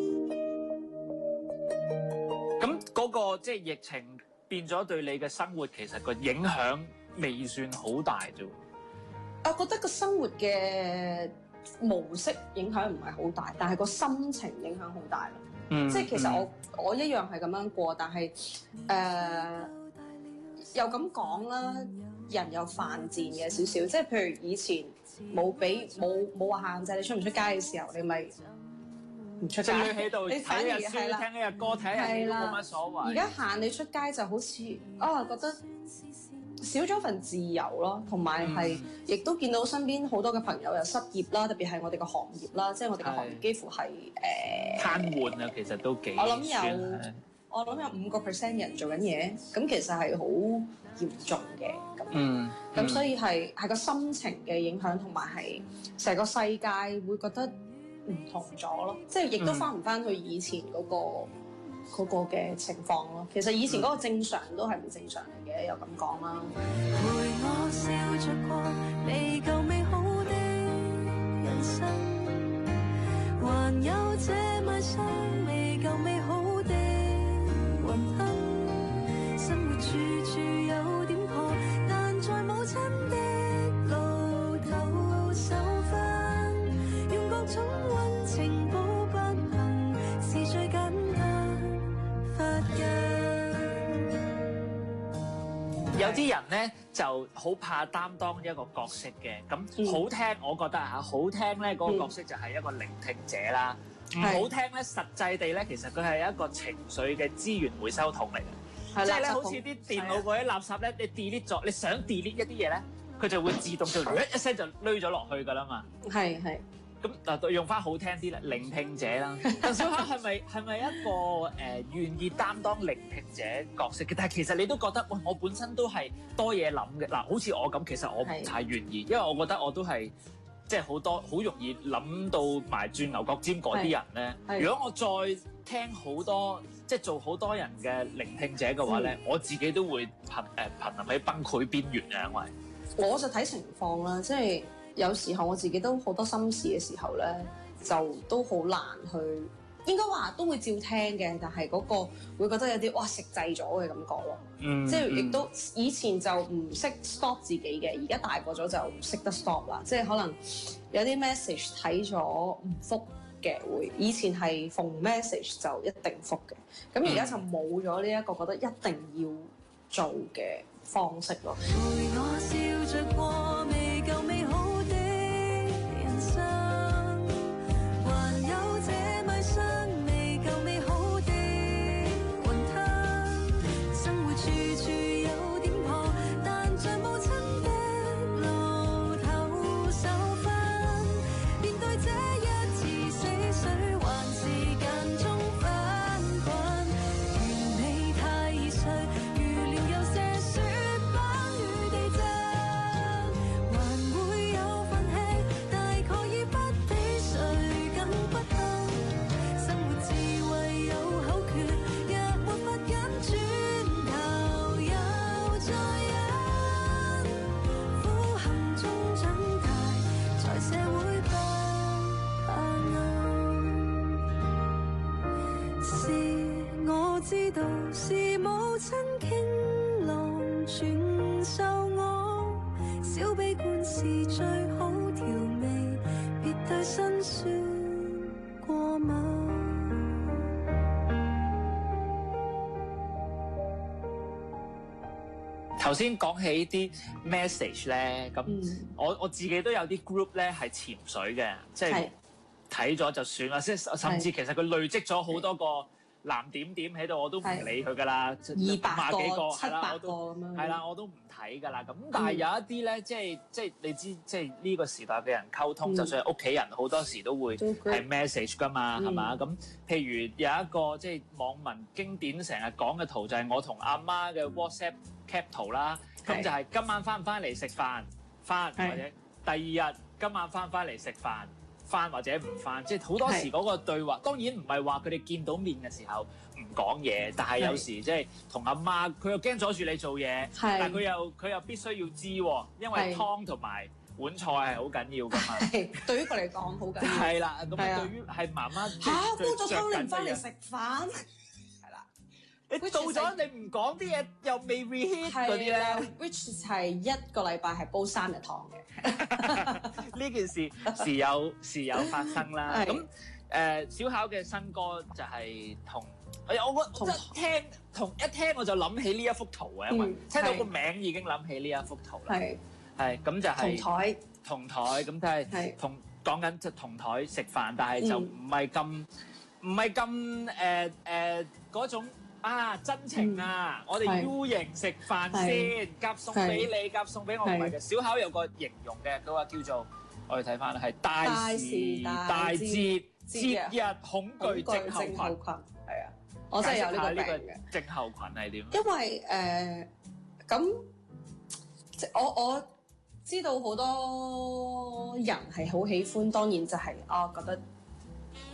咁嗰個即係疫情變咗對你嘅生活，其實個影響未算好大啫。 我覺得個生活嘅模式影響唔係好大，但係個心情影響好大咯。即係其實我一樣係咁樣過，但係又咁講啦，人有犯賤嘅少少，即係譬如以前冇話限制你出唔出街嘅時候，你咪唔出街， 喺度睇下書、聽下歌、睇下戲都冇乜所謂。 而家限你出街就好似覺得少咗份自由咯，同埋係亦都見到身邊好多嘅朋友又失業啦，特別係我哋個行業啦，即係我哋個行業幾乎係癱瘓啊，其實都幾我諗有5% 人做緊嘢，咁其實係好嚴重嘅咁。咁所以係個心情嘅影響，同埋係成個世界會覺得唔同咗咯，即係亦都翻唔翻去以前嗰個嗰個嘅情況咯。其實以前嗰個正常都係唔正常嚟嘅，又咁講啦。 陪我笑着過未夠美好的人生，還有這迷上未夠美好的雲吞，生活處處有點破，但在母親的路頭受分，用各種溫情補不幸，是最簡單發根。 有啲人咧就好怕擔當一個角色嘅，咁好聽我覺得嚇，好聽咧嗰個角色就係一個聆聽者啦。唔好聽咧，實際地咧，其實佢係一個情緒嘅資源回收桶嚟嘅，即係咧好似啲電腦嗰啲垃圾咧，你 delete 咗，你想 delete 一啲嘢咧，佢就會自動就一聲就攆咗落去㗎啦嘛。 係。 咁嗱，用翻好聽啲啦，聆聽者啦。鄧小巧係咪一個願意擔當聆聽者角色嘅？但係其實你都覺得，喂，我本身都係多嘢諗嘅。嗱，好似我咁，其實我唔太願意，因為我覺得我都係即係好容易諗到埋轉牛角尖嗰啲人咧。如果我再聽好多即係做好多人嘅聆聽者嘅話咧，我自己都會瀕臨喺崩潰邊緣嘅，因為我就睇情況啦，即係。有時候我自己都好多心事嘅時候咧，就都好難去，應該話都會照聽嘅，但係嗰個會覺得有啲哇食滯咗嘅感覺咯。即係亦都以前就唔識 stop 自己嘅，而家大個咗就識得 stop 啦。即係可能有啲 message 睇咗唔覆嘅會，以前係逢 message 就一定覆嘅，咁而家就冇咗呢一個覺得一定要做嘅方式咯。 陪我笑着過未夠美好的人生，還有這迷上未夠美好的雲吞，生活處處有點破，但像母親的路頭受分，面對這一次死水還是間中翻滾，完美太易碎，預料有些雪冷與地震，還會有份氣，大概已不比誰更不幸，生活智慧有口訣，若沒法緊轉頭又再忍，苦行中長大，在社會不怕暗，是我知道是母親傾囊傳授我，小悲觀是最好調味，別對辛酸過敏。 頭先講起啲 message 咧，咁我自己都有啲 group 咧係潛水嘅，即係睇咗就算啦，即係甚至其實佢累積咗好多個藍點點喺度，我都唔理佢噶啦，200幾個係啦，我都係啦，我都唔睇噶啦。咁但係有一啲咧，即係你知，即係呢個時代嘅人溝通，就算係屋企人，好多時都會係 message 噶嘛，係嘛？咁譬如有一個即係網民經典成日講嘅圖，就係我同阿媽嘅 WhatsApp cap 圖啦。咁就係今晚翻唔翻嚟食飯，翻或者第二日今晚翻唔翻嚟食飯。翻或者唔翻，即係好多時嗰個對話，當然唔係話佢哋見到面嘅時候唔講嘢，但係有時即係同阿媽，佢又驚阻住你做嘢，但係佢又必須要知喎，因為湯同埋碗菜係好緊要㗎嘛。 對於佢嚟講好緊要。 係啦，咁對於係媽媽煲咗湯你唔翻嚟食飯。 你到咗你唔講啲嘢又未 reheat 嗰啲咧 ，which 係一個禮拜係煲3日湯嘅。 呢件事時有發生啦。咁小巧嘅新歌就係我一聽我就諗起呢一幅圖嘅，因為聽到個名已經諗起呢一幅圖啦。係咁就係同台咁就係講緊就同台食飯，但係就唔係咁嗰種。真情啊！我哋 U 型食飯先，夾餸俾你，夾餸俾我，唔係嘅。小巧有個形容嘅，佢話叫做我哋睇翻啦，係大時大節節日恐懼症候群。係啊，我真係有呢個病嘅。 症候群係點？ 因為咁，我知道好多人係好喜歡，當然就係覺得。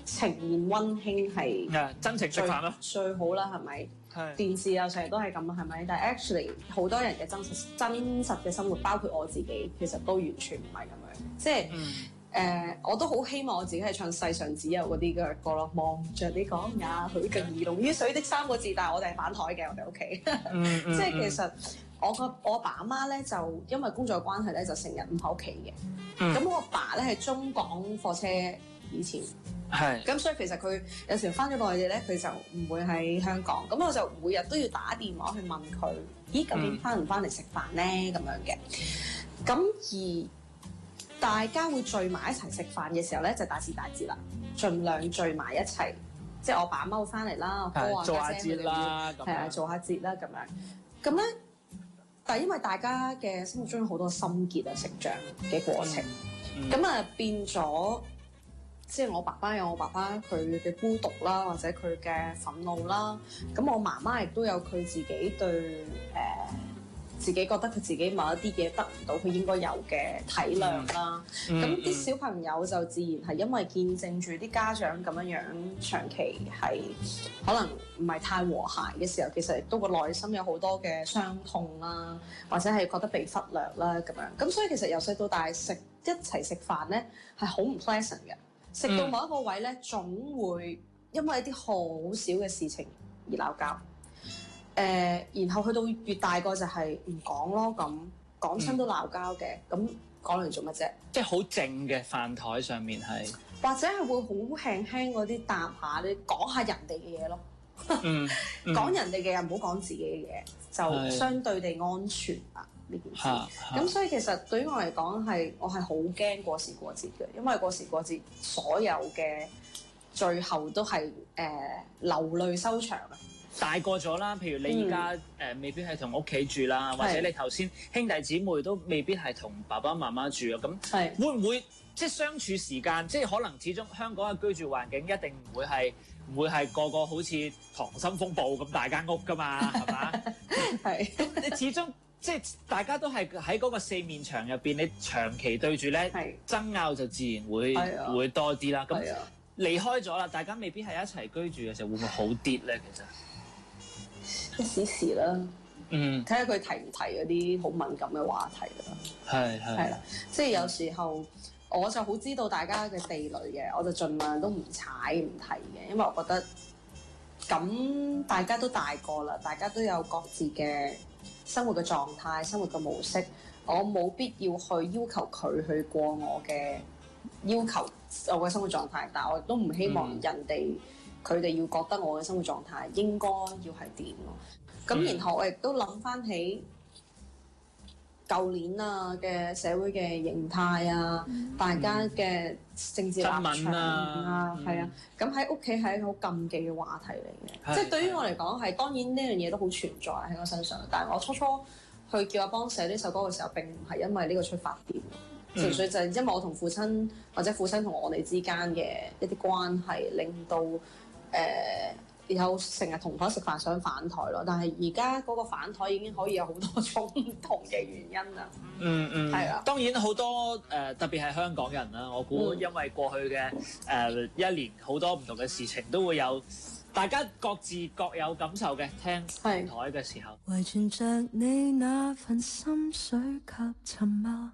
呈現溫馨係真情食飯咯， 最好啦，係咪？電視又成日都係咁，係咪？但係 actually 好多人嘅真實嘅生活，包括我自己，其實都完全唔係咁樣。即係我都好希望我自己係唱世上只有嗰啲嘅歌咯。望着你講也許更易溶於水的3個字，但係我哋係反台嘅，我哋屋企。即係其實我阿爸阿媽咧，就因為工作嘅關係咧，就成日唔喺屋企嘅。咁我阿爸咧係中港貨車以前。係，咁所以其實佢有時翻咗內地咧，佢就唔會喺香港，咁我就每日都要打電話去問佢，咦，究竟翻唔翻嚟食飯咧？咁樣嘅，咁而大家會聚埋一齊食飯嘅時候咧，就大時大節啦，盡量聚埋一齊，即係我爸媽會翻嚟啦，我哥啊家姐佢哋會係啊做下節啦咁樣，咁咧，但係因為大家嘅生活中有好多心結啊成長嘅過程，咁啊變咗。即係我爸爸有我爸爸佢嘅孤獨啦，或者佢嘅憤怒啦。咁我媽媽亦都有佢自己對自己覺得佢自己某一啲嘢得唔到佢應該有嘅體諒啦。咁啲小朋友就自然係因為見證住啲家長咁樣長期係可能唔係太和諧嘅時候，其實亦都個內心有好多嘅傷痛啦，或者係覺得被忽略啦咁樣。咁所以其實由細到大一齊食飯咧係好唔 pleasant 嘅。食到某一個位咧，總會因為一啲好少嘅事情而鬧交。然後去到越大個就係唔講咯，咁講親都鬧交嘅，咁講嚟做乜啫？ 即係好靜嘅飯台上面係， 或者係會好輕輕嗰啲答下你講下人哋嘅嘢咯。講人哋嘅嘢唔好講自己嘅嘢，就相對地安全啊。呢件事，咁所以其實對於我嚟講我係好驚過時過節嘅，因為過時過節所有嘅最後都係流淚收場啊！ 大個咗啦，譬如你而家未必係同屋企住啦，或者你頭先兄弟姊妹都未必係同爸爸媽媽住啊，咁會唔會即係相處時間，即係可能始終香港嘅居住環境一定唔會係個個好似《溏心風暴》咁大間屋㗎嘛，係嘛？係，咁你始終。即係大家都係喺嗰個四面牆入邊，你長期對住咧爭拗就自然會多啲啦。咁離開咗啦，大家未必係一齊居住嘅時候，會唔會好啲咧？其實一時啦，睇下佢提唔提嗰啲好敏感嘅話題啦。係啦，即係有時候我就好知道大家嘅地雷嘅，我就盡量都唔踩唔提嘅，因為我覺得咁大家都大個啦，大家都有各自嘅生活嘅狀態、生活嘅模式，我冇必要去要求佢去過我嘅要求，我嘅生活狀態。但係我亦都唔希望人哋佢哋要覺得我嘅生活狀態應該要係點咯。咁然後我亦都諗翻起舊年啊嘅社會嘅形態啊，大家嘅政治立場啊，係啊，咁喺屋企係一個好禁忌嘅話題嚟嘅。即係對於我嚟講係當然呢樣嘢都好存在喺我身上，但係我初初去叫阿邦寫呢首歌嘅時候，並唔係因為呢個出發點，純粹就係因為我同父親或者父親同我哋之間嘅一啲關係，令到有成日同台食飯想反台咯，但係而家嗰個反台已經可以有好多種唔同嘅原因啦。係啊。當然好多特別係香港人啦，我估因為過去嘅一年好多唔同嘅事情都會有，大家各自各有感受嘅。聽台嘅時候， 遺存着你那份心水及沉默，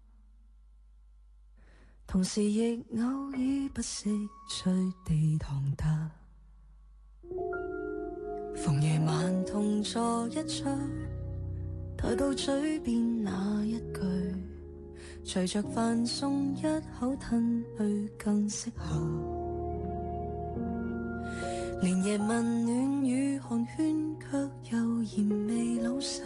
同時亦偶爾不識隨地堂踏。逢夜晚同坐一桌，抬到嘴邊那一句，隨着飯餸一口吞去更適合。連夜問暖與寒暄，卻又嫌未老實。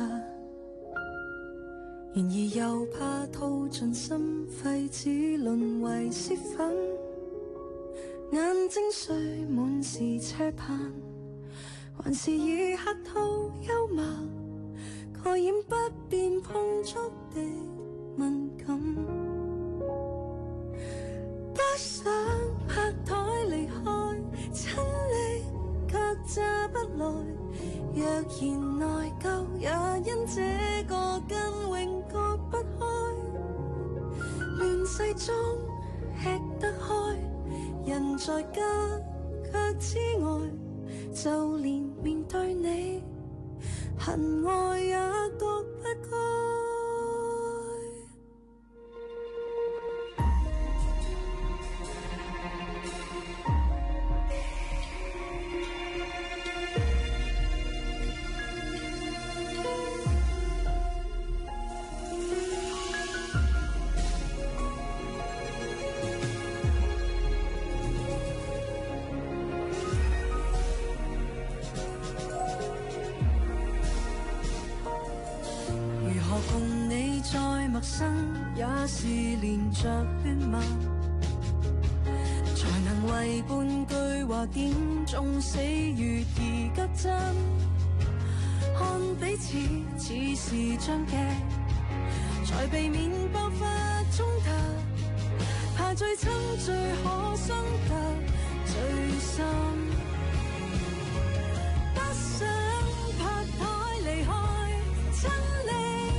然而又怕套盡心肺，只淪為泄憤。眼睛雖滿是車盼，還是以客套幽默蓋掩不便碰觸的敏感。不想拍台離開，親你卻詐不來。若然內疚，也因這個根永割不開。亂世中吃得開，人人在家卻之外，就連面對你，恨愛也覺不該。陌生也是連着喧罵，才能為半句話點中死如而急真，看彼此似是將鏡，才避免爆發衝突，怕最親最可傷得最深，不想拍台離開親你。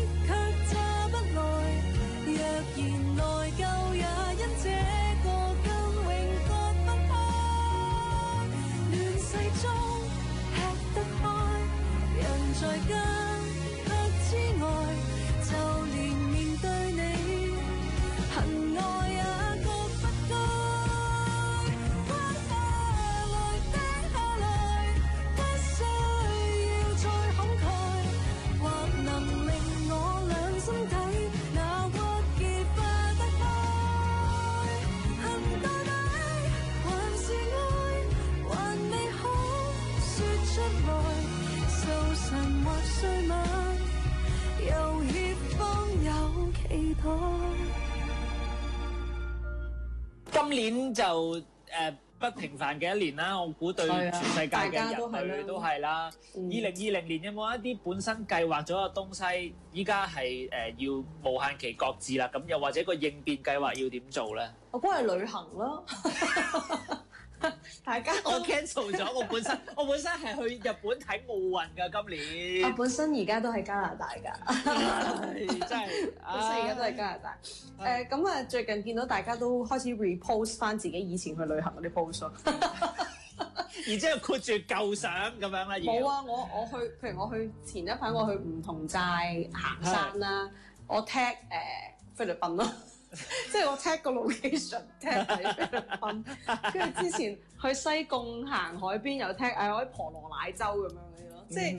若然內疚也因這個更永割不開，亂世中吃得開，人在家卻之外，就連面對你，恨愛也覺不該。關下來釘下來，不需要再慷慨，或能令我兩心體。 今年就不平凡嘅一年啦，我估對全世界嘅人類都係啦。2020年有冇一啲本身計劃咗嘅東西，依家係要無限期擱置啦？咁又或者個應變計劃要點做咧？ 我估係旅行咯。大家我 cancel 咗，我本身係去日本睇奧運㗎今年。 我本身而家都喺加拿大㗎， 真係本身而家都喺加拿大。咁啊，最近見到大家都開始 repost 翻自己以前去旅行嗰啲 post 咯， 然之後括住舊相咁樣啦。 冇啊，我去，譬如我去前一排我去梧桐寨行山啦，我 tag 菲律賓咯。即係我 tag 個 location tag 喺菲律賓，跟住之前去西貢行海邊又 tag 我喺婆羅乃州咁樣嗰啲咯，即係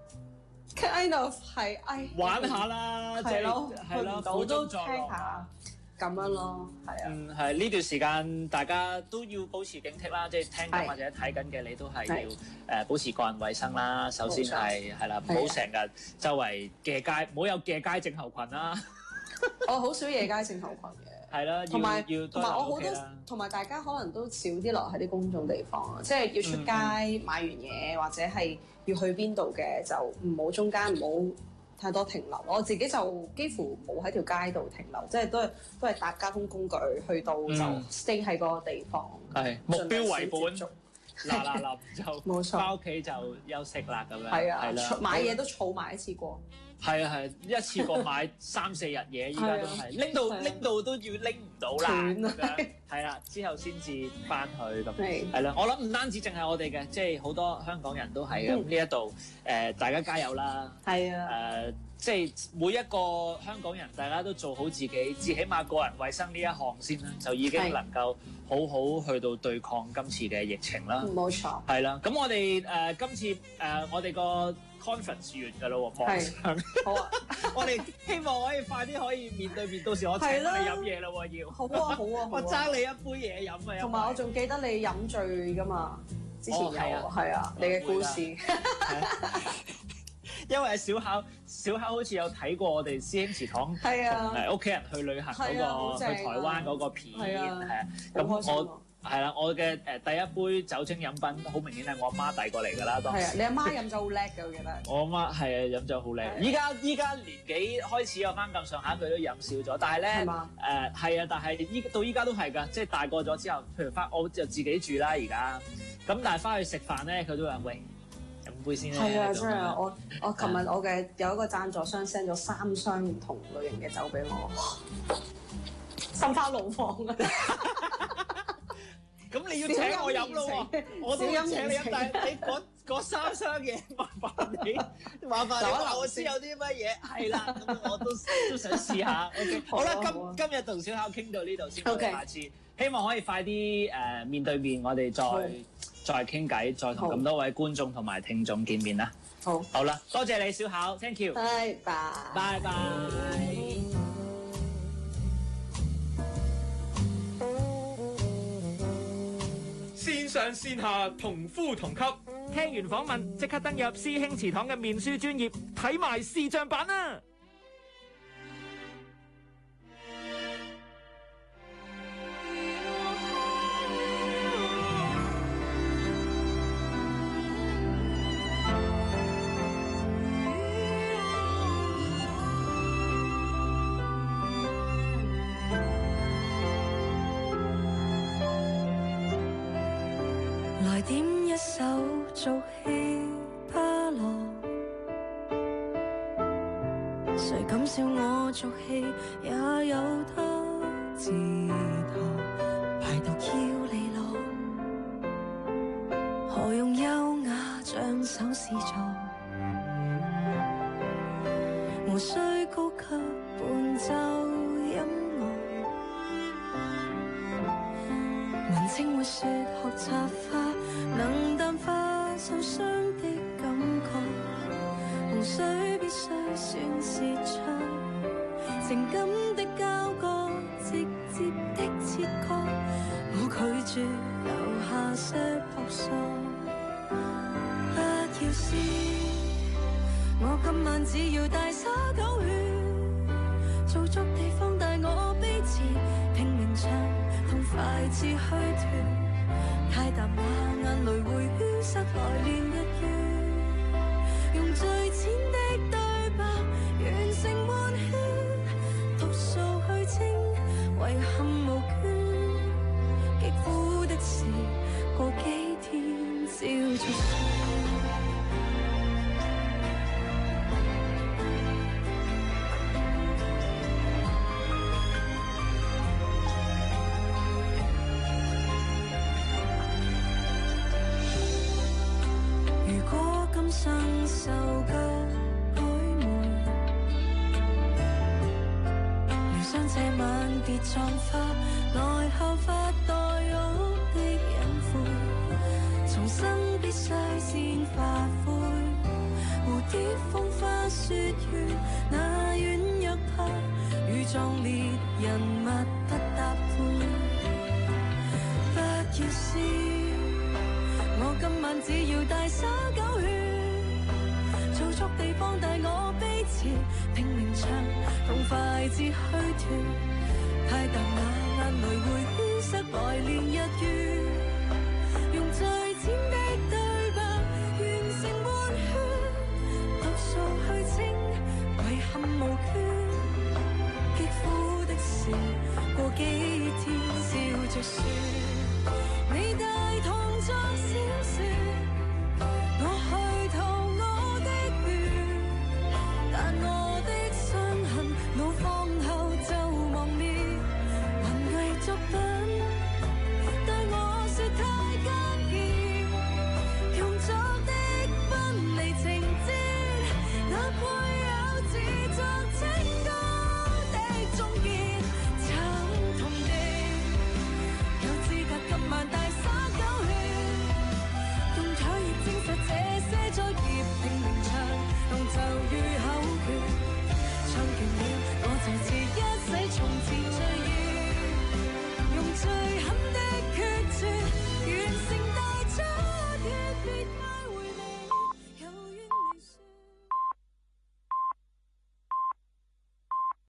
kind of 係玩下啦， 係咯， 係咯， 到都 tag 下咁樣咯，係啊。 係呢段時間大家都要保持警惕啦，即係聽緊或者睇緊嘅你都係要保持個人衛生啦。首先係啦，唔好成日周圍夜街，唔好有夜街症候群啦。 我好少夜街症候群嘅， 係啦， 同埋我好多，同埋大家可能都少啲留喺啲公眾地方啊，即係要出街買完嘢或者係要去邊度嘅，就唔好中間唔好太多停留。我自己就幾乎冇喺條街度停留，即係都係搭交通工具去到就 stay 喺嗰個地方。 係目標為本，嗱就冇錯，翻屋企就休息啦咁樣。係啊，買嘢都儲埋一次過。 係啊係，一次過買3-4日嘢，依家都係拎到都要拎唔到啦咁樣。係啦，之後先至翻去咁。係啦，我諗唔單止淨係我哋嘅，即係好多香港人都係嘅。咁呢一度大家加油啦！係啊，即係每一個香港人，大家都做好自己，至起碼個人衞生呢一項先啦，就已經能夠好好去到對抗今次嘅疫情啦。冇錯。係啦，咁我哋今次我哋個 conference 完㗎咯喎，網上。好啊，我哋希望可以快啲可以面對面，到時我請你飲嘢啦喎，要。好啊好啊，我爭你一杯嘢飲啊！ 同埋我仲記得你飲醉㗎嘛，之前有係啊，你嘅故事。 因為小巧好似有睇過我哋師兄祠堂同屋企人去旅行嗰個去台灣嗰個片，係啊，咁我係啦，我嘅第一杯酒精飲品好明顯係我阿媽遞過嚟㗎啦，當時。係啊，你阿媽飲酒好叻㗎，我記得。我阿媽係啊，飲酒好叻。依家年紀開始有翻咁上下，佢都飲少咗，但係咧係啊，但係到依家都係㗎，即係大個咗之後，譬如我就自己住啦而家，咁但係翻去食飯咧，佢都話喂。飲杯先啦。係啊，真係我琴日我嘅有一個贊助商 send 咗3箱唔同類型嘅酒俾我，心花怒放啊！ 咁你要請我飲咯喎，我都要請你飲，但係你嗰3箱嘢麻煩你話我知有啲乜嘢，係啦，咁我都想試下。OK， 好啦，今日同小巧傾到呢度先，我哋下次希望可以快啲面對面，我哋再傾偈，再同咁多位觀眾同埋聽眾見面啦。好啦，多謝你小巧 ，thank you，拜拜。 線上線下同呼同吸， 聽完訪問即刻登入師兄祠堂嘅面書專頁睇埋視像版啊！ 來點一首俗氣巴樂，誰敢笑我俗氣，也有他自學，排毒要利落，何用優雅將手示作，無需高級伴奏音樂，文青會說學插花能淡化受傷的感覺，洪水必須宣泄出情感的交割，直接的切割，我拒絕留下些撲朔。不要試，我今晚只要大灑狗血，做足地放大我悲詞，拼命唱痛快至虛脫。太淡那眼淚會淤塞來年日月，用最淺的對白完成換血，毒素去清遺憾無缺，極苦的事過幾天照着算。生受夠曖昧，療傷這晚別葬花，來後發黛玉的隱晦，重生必須先發灰，蝴蝶風花雪月，那軟弱怕與壯烈人物不搭配，不要試，我今晚只要大灑狗血，做足地放大我悲詞，拼命唱痛快至虛脫，太淡那眼淚會淤塞來年日月，用最淺的對白完成換血，毒素去清遺憾無缺，極苦的事過幾天笑着說。